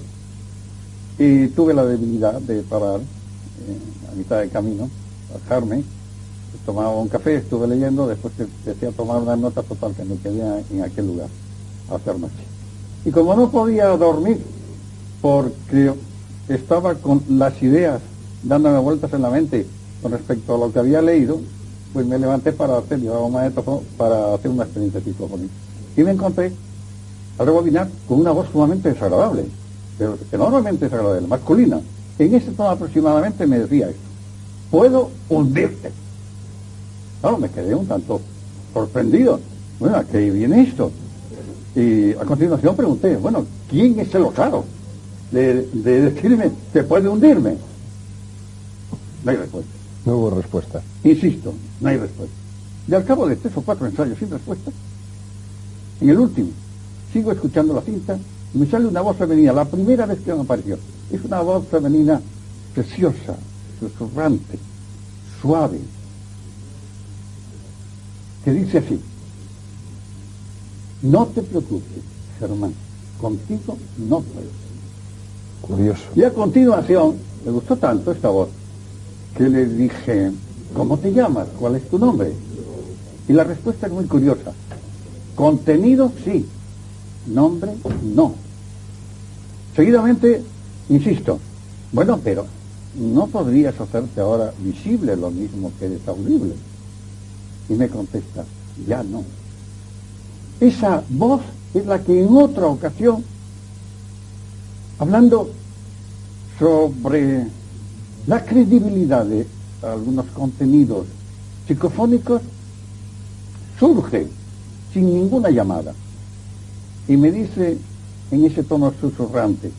y tuve la debilidad de parar a mitad de camino, bajarme, tomaba un café, estuve leyendo, después empecé a tomar unas notas, total que me quedé en aquel lugar a hacer noche. Y como no podía dormir, porque estaba con las ideas dándome vueltas en la mente con respecto a lo que había leído, pues me levanté para llevaba un magnetófono para hacer una experiencia psicofónica. Y me encontré al rebobinar con una voz sumamente desagradable, pero enormemente desagradable, masculina. En ese tono aproximadamente me decía esto: puedo hundirte. Claro, me quedé un tanto sorprendido. Bueno, ¿a qué viene esto? Y a continuación pregunté, bueno, ¿quién es el osado de decirme que puede hundirme? No hay respuesta. No hubo respuesta. Insisto, no hay respuesta. Y al cabo de 3 o 4 ensayos sin respuesta, en el último, sigo escuchando la cinta y me sale una voz femenina, la primera vez que me apareció. Es una voz femenina preciosa, susurrante, suave, que dice así: no te preocupes, Germán, contigo no puedo. Curioso. Y a continuación, me gustó tanto esta voz, que le dije, ¿cómo te llamas? ¿Cuál es tu nombre? Y la respuesta es muy curiosa: contenido sí, nombre no. Seguidamente, insisto, bueno, pero ¿no podrías hacerte ahora visible lo mismo que eres audible? Y me contesta, ya no. Esa voz es la que en otra ocasión, hablando sobre la credibilidad de algunos contenidos psicofónicos, surge sin ninguna llamada y me dice en ese tono susurrante: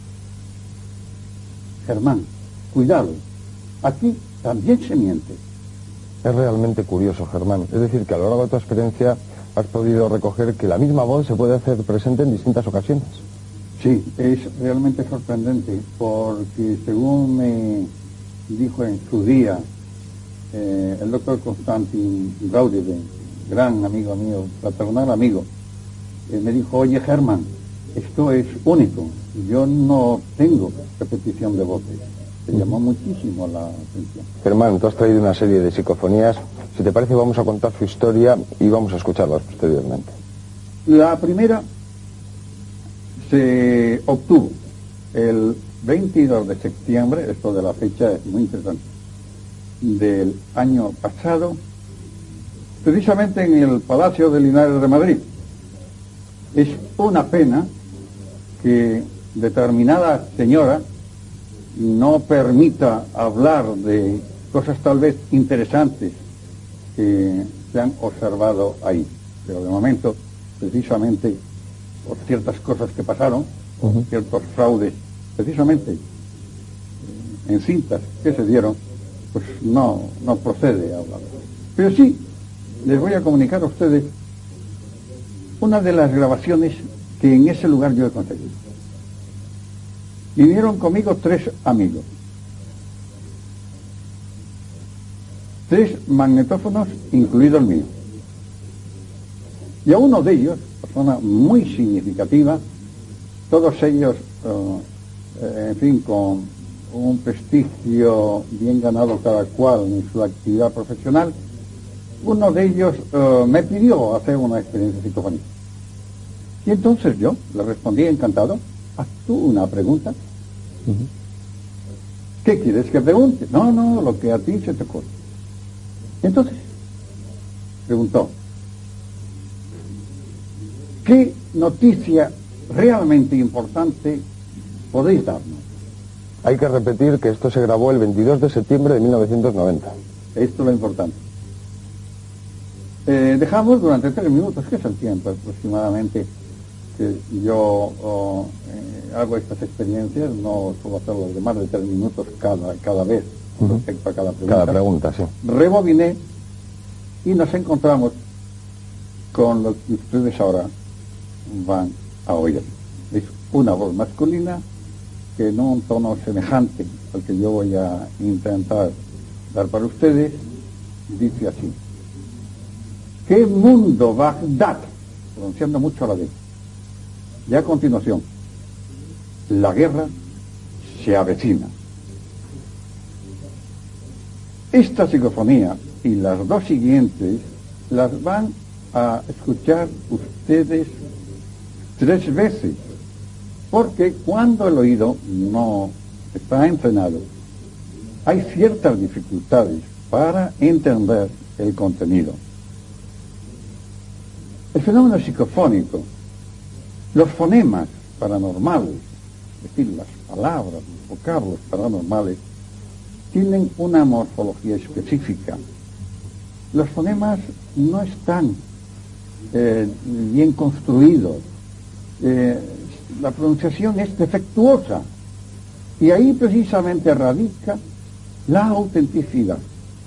Germán, cuidado, aquí también se miente. Es realmente curioso, Germán. Es decir, que a lo largo de tu experiencia has podido recoger que la misma voz se puede hacer presente en distintas ocasiones. Sí, es realmente sorprendente, porque según me dijo en su día el doctor Constantin Gaudí, gran amigo mío, fraternal amigo, me dijo, oye Germán, esto es único, yo no tengo repetición de voces. Se llamó muchísimo la atención. Germán, tú has traído una serie de psicofonías. Si te parece, vamos a contar su historia y vamos a escucharlas posteriormente. La primera se obtuvo el 22 de septiembre, esto de la fecha es muy interesante, del año pasado, precisamente en el Palacio de Linares de Madrid. Es una pena que determinada señora no permita hablar de cosas tal vez interesantes que se han observado ahí. Pero de momento, precisamente por ciertas cosas que pasaron, ciertos fraudes precisamente en cintas que se dieron, pues no procede a hablar. Pero sí, les voy a comunicar a ustedes una de las grabaciones que en ese lugar yo he conseguido. Vinieron conmigo 3 amigos, 3 magnetófonos, incluido el mío. Y a uno de ellos, persona muy significativa, todos ellos, en fin, con un prestigio bien ganado cada cual en su actividad profesional, uno de ellos me pidió hacer una experiencia psicofónica. Y entonces yo le respondí encantado. Haz tú una pregunta. ¿Qué quieres que pregunte? No, lo que a ti se te ocurre. Entonces, preguntó, ¿qué noticia realmente importante podéis darnos? Hay que repetir que esto se grabó el 22 de septiembre de 1990. Esto es lo importante. Dejamos durante 3 minutos, que es el tiempo aproximadamente que yo hago estas experiencias, no suelo hacerlo de más de 3 minutos cada vez respecto a cada pregunta. Cada pregunta, sí. Rebobiné y nos encontramos con lo que ustedes ahora van a oír. Es una voz masculina que en un tono semejante al que yo voy a intentar dar para ustedes, dice así: ¿qué mundo Bagdad? Pronunciando mucho a la vez. Y a continuación, la guerra se avecina. Esta psicofonía y las 2 siguientes las van a escuchar ustedes 3 veces, porque cuando el oído no está entrenado, hay ciertas dificultades para entender el contenido. El fenómeno psicofónico, los fonemas paranormales, es decir, las palabras, los vocablos paranormales, tienen una morfología específica. Los fonemas no están bien construidos, la pronunciación es defectuosa, y ahí precisamente radica la autenticidad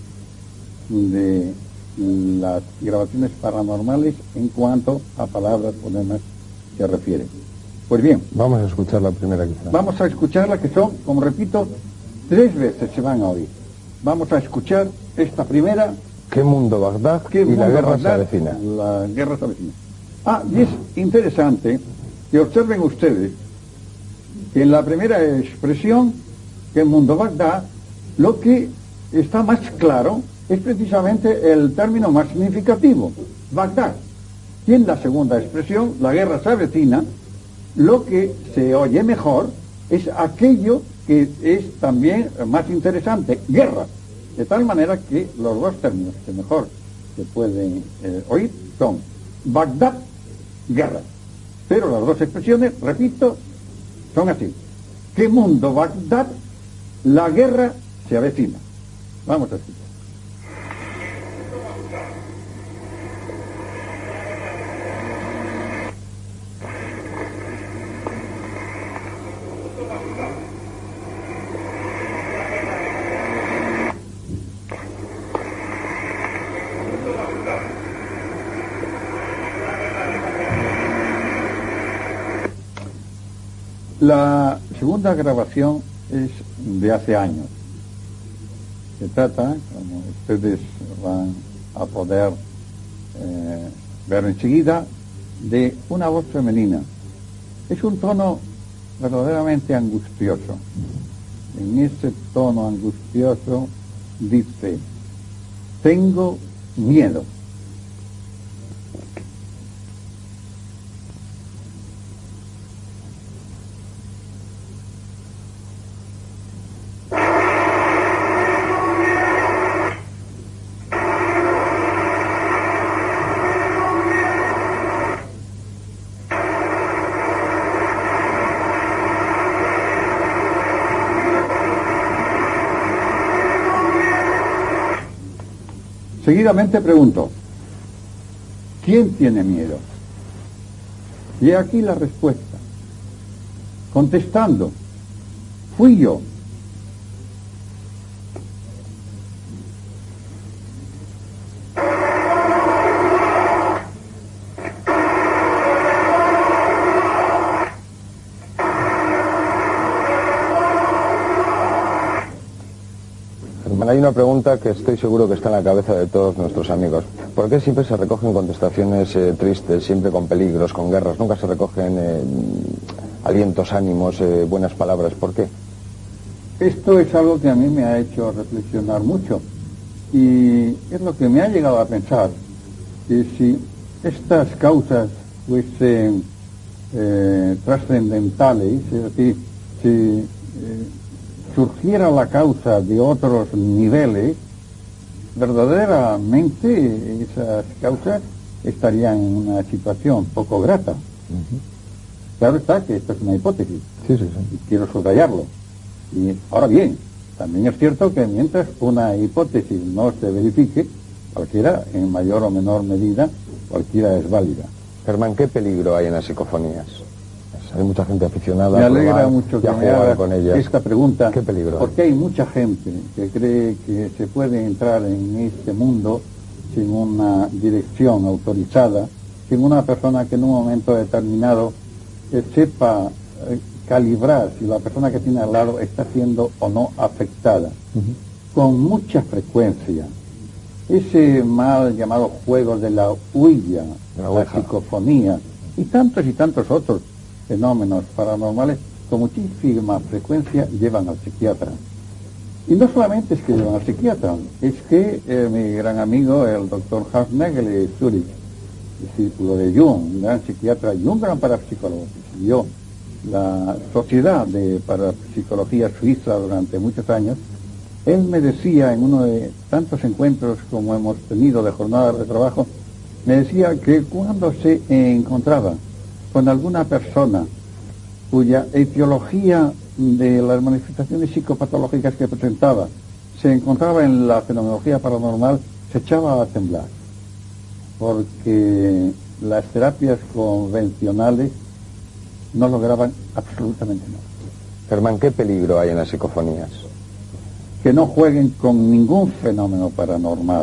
de las grabaciones paranormales en cuanto a palabras, fonemas se refiere. Pues bien, vamos a escuchar la primera quizá. Vamos a escucharla, que son, como repito, 3 veces se van a oír. Vamos a escuchar esta primera. ¿Qué mundo Bagdad? Y la guerra se avecina. La guerra se avecina. Y es interesante que observen ustedes que en la primera expresión, ¿qué mundo Bagdad?, lo que está más claro es precisamente el término más significativo, Bagdad. Y en la segunda expresión, la guerra se avecina, lo que se oye mejor es aquello que es también más interesante, guerra. De tal manera que los 2 términos que mejor se pueden oír son Bagdad, guerra. Pero las 2 expresiones, repito, son así: ¿qué mundo Bagdad? La guerra se avecina. Vamos a escuchar. La segunda grabación es de hace años. Se trata, como ustedes van a poder ver enseguida, de una voz femenina. Es un tono verdaderamente angustioso. En ese tono angustioso dice: tengo miedo. Seguidamente pregunto: ¿quién tiene miedo? Y aquí la respuesta. Contestando fui yo. Hay una pregunta que estoy seguro que está en la cabeza de todos nuestros amigos. ¿Por qué siempre se recogen contestaciones tristes, siempre con peligros, con guerras? Nunca se recogen alientos, ánimos, buenas palabras. ¿Por qué? Esto es algo que a mí me ha hecho reflexionar mucho. Y es lo que me ha llegado a pensar, que si estas causas fuesen trascendentales, es decir, si surgiera la causa de otros niveles, verdaderamente esas causas estarían en una situación poco grata. Claro está que esto es una hipótesis, y quiero subrayarlo. Y ahora bien, también es cierto que mientras una hipótesis no se verifique, cualquiera, en mayor o menor medida, cualquiera es válida. Germán, ¿qué peligro hay en las psicofonías? Hay mucha gente aficionada. Me alegra mucho que me hagas con ellas. Esta pregunta. ¿Qué peligro hay? Porque hay mucha gente que cree que se puede entrar en este mundo sin una dirección autorizada, sin una persona que en un momento determinado sepa calibrar si la persona que tiene al lado está siendo o no afectada. Con mucha frecuencia. Ese mal llamado juego de la huilla, la psicofonía y tantos otros fenómenos paranormales con muchísima frecuencia llevan al psiquiatra. Y no solamente es que llevan al psiquiatra, es que mi gran amigo, el doctor Hans Nagel de Zurich, discípulo de Jung, un gran psiquiatra y un gran parapsicólogo, que siguió la Sociedad de Parapsicología Suiza durante muchos años, él me decía en uno de tantos encuentros como hemos tenido de jornadas de trabajo, me decía que cuando se encontraba con alguna persona cuya etiología de las manifestaciones psicopatológicas que presentaba se encontraba en la fenomenología paranormal, se echaba a temblar, porque las terapias convencionales no lograban absolutamente nada. Germán, ¿qué peligro hay en las psicofonías? Que no jueguen con ningún fenómeno paranormal.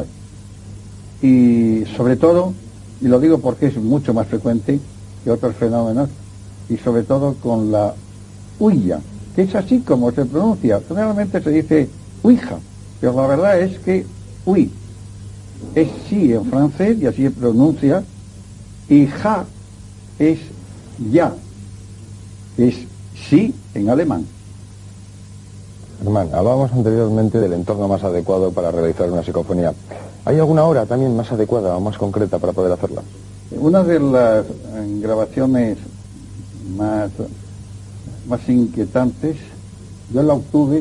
Y sobre todo, y lo digo porque es mucho más frecuente que otros fenómenos, y sobre todo con la huilla, que es así como se pronuncia. Generalmente se dice ouija, pero la verdad es que oui es sí en francés y así se pronuncia, y ja es ya, es sí en alemán. Germán, hablábamos anteriormente del entorno más adecuado para realizar una psicofonía. ¿Hay alguna hora también más adecuada o más concreta para poder hacerla? Una de las grabaciones más inquietantes, yo la obtuve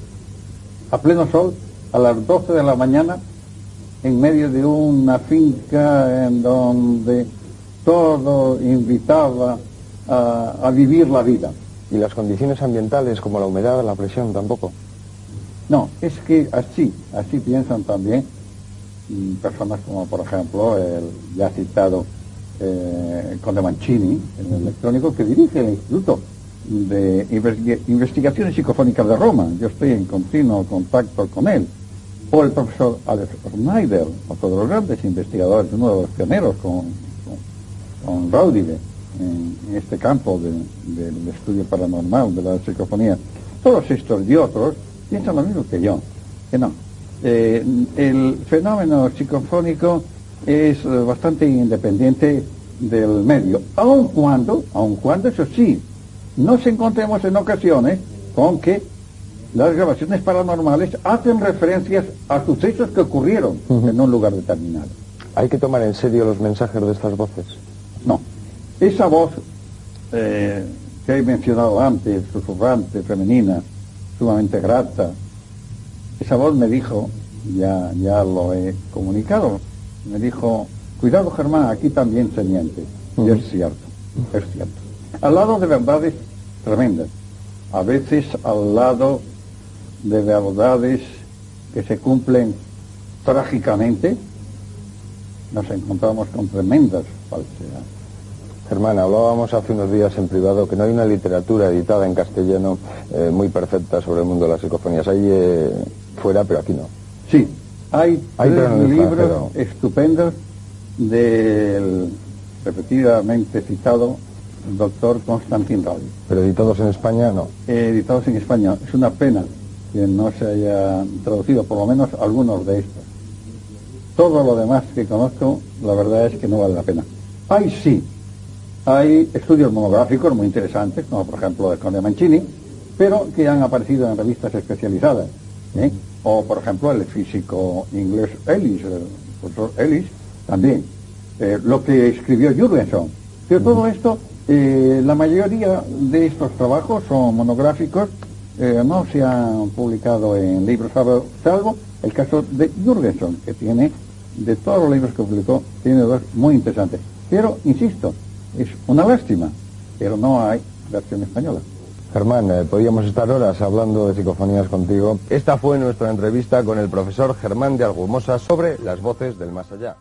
a pleno sol, a las 12 de la mañana, en medio de una finca en donde todo invitaba a vivir la vida. ¿Y las condiciones ambientales como la humedad, la presión tampoco? No, es que así piensan también personas como por ejemplo el ya citado Conde Mancini, el electrónico que dirige el Instituto de Investigaciones Psicofónicas de Roma. Yo estoy en continuo contacto con él. O el profesor Alex Schneider, otro de los grandes investigadores, uno de los pioneros con Raudive en este campo del estudio paranormal, de la psicofonía. Todos estos y otros piensan lo mismo que yo, que no. El fenómeno psicofónico es bastante independiente del medio, aun cuando, eso sí, nos encontremos en ocasiones con que las grabaciones paranormales hacen referencias a sucesos que ocurrieron en un lugar determinado. ¿Hay que tomar en serio los mensajes de estas voces? No. Esa voz que he mencionado antes, susurrante, femenina, sumamente grata, esa voz me dijo, ya lo he comunicado, me dijo, cuidado Germán, aquí también se miente. Y es cierto. Al lado de verdades tremendas, a veces al lado de verdades que se cumplen trágicamente, nos encontramos con tremendas falsedades. Germán, hablábamos hace unos días en privado que no hay una literatura editada en castellano muy perfecta sobre el mundo de las psicofonías. Hay fuera, pero aquí no. Sí, hay pero en el libros extranjero. estupendos del repetidamente citado doctor Constantin Rally. Pero editados en España, no. Editados en España. Es una pena que no se haya traducido, por lo menos algunos de estos. Todo lo demás que conozco, la verdad es que no vale la pena. Hay estudios monográficos muy interesantes, como por ejemplo el Conde Mancini, pero que han aparecido en revistas especializadas. O por ejemplo el físico inglés Ellis, el profesor Ellis, también. Lo que escribió Jürgenson. Pero todo esto, la mayoría de estos trabajos son monográficos, no se han publicado en libros, salvo el caso de Jürgenson, que tiene, de todos los libros que publicó, tiene dos muy interesantes. Pero, insisto, es una lástima, pero no hay versión española. Germán, podríamos estar horas hablando de psicofonías contigo. Esta fue nuestra entrevista con el profesor Germán de Argumosa sobre las voces del más allá.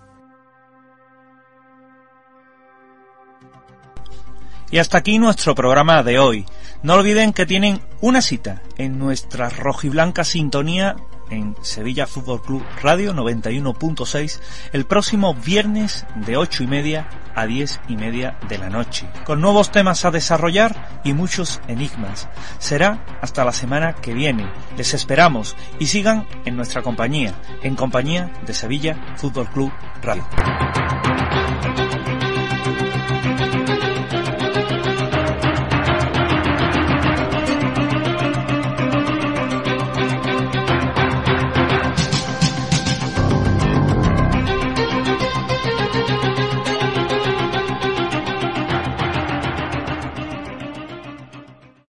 Y hasta aquí nuestro programa de hoy. No olviden que tienen una cita en nuestra rojiblanca sintonía en Sevilla Fútbol Club Radio 91.6 el próximo viernes de 8:30 a 10:30 de la noche, con nuevos temas a desarrollar y muchos enigmas. Será hasta la semana que viene. Les esperamos y sigan en nuestra compañía, en compañía de Sevilla Fútbol Club Radio.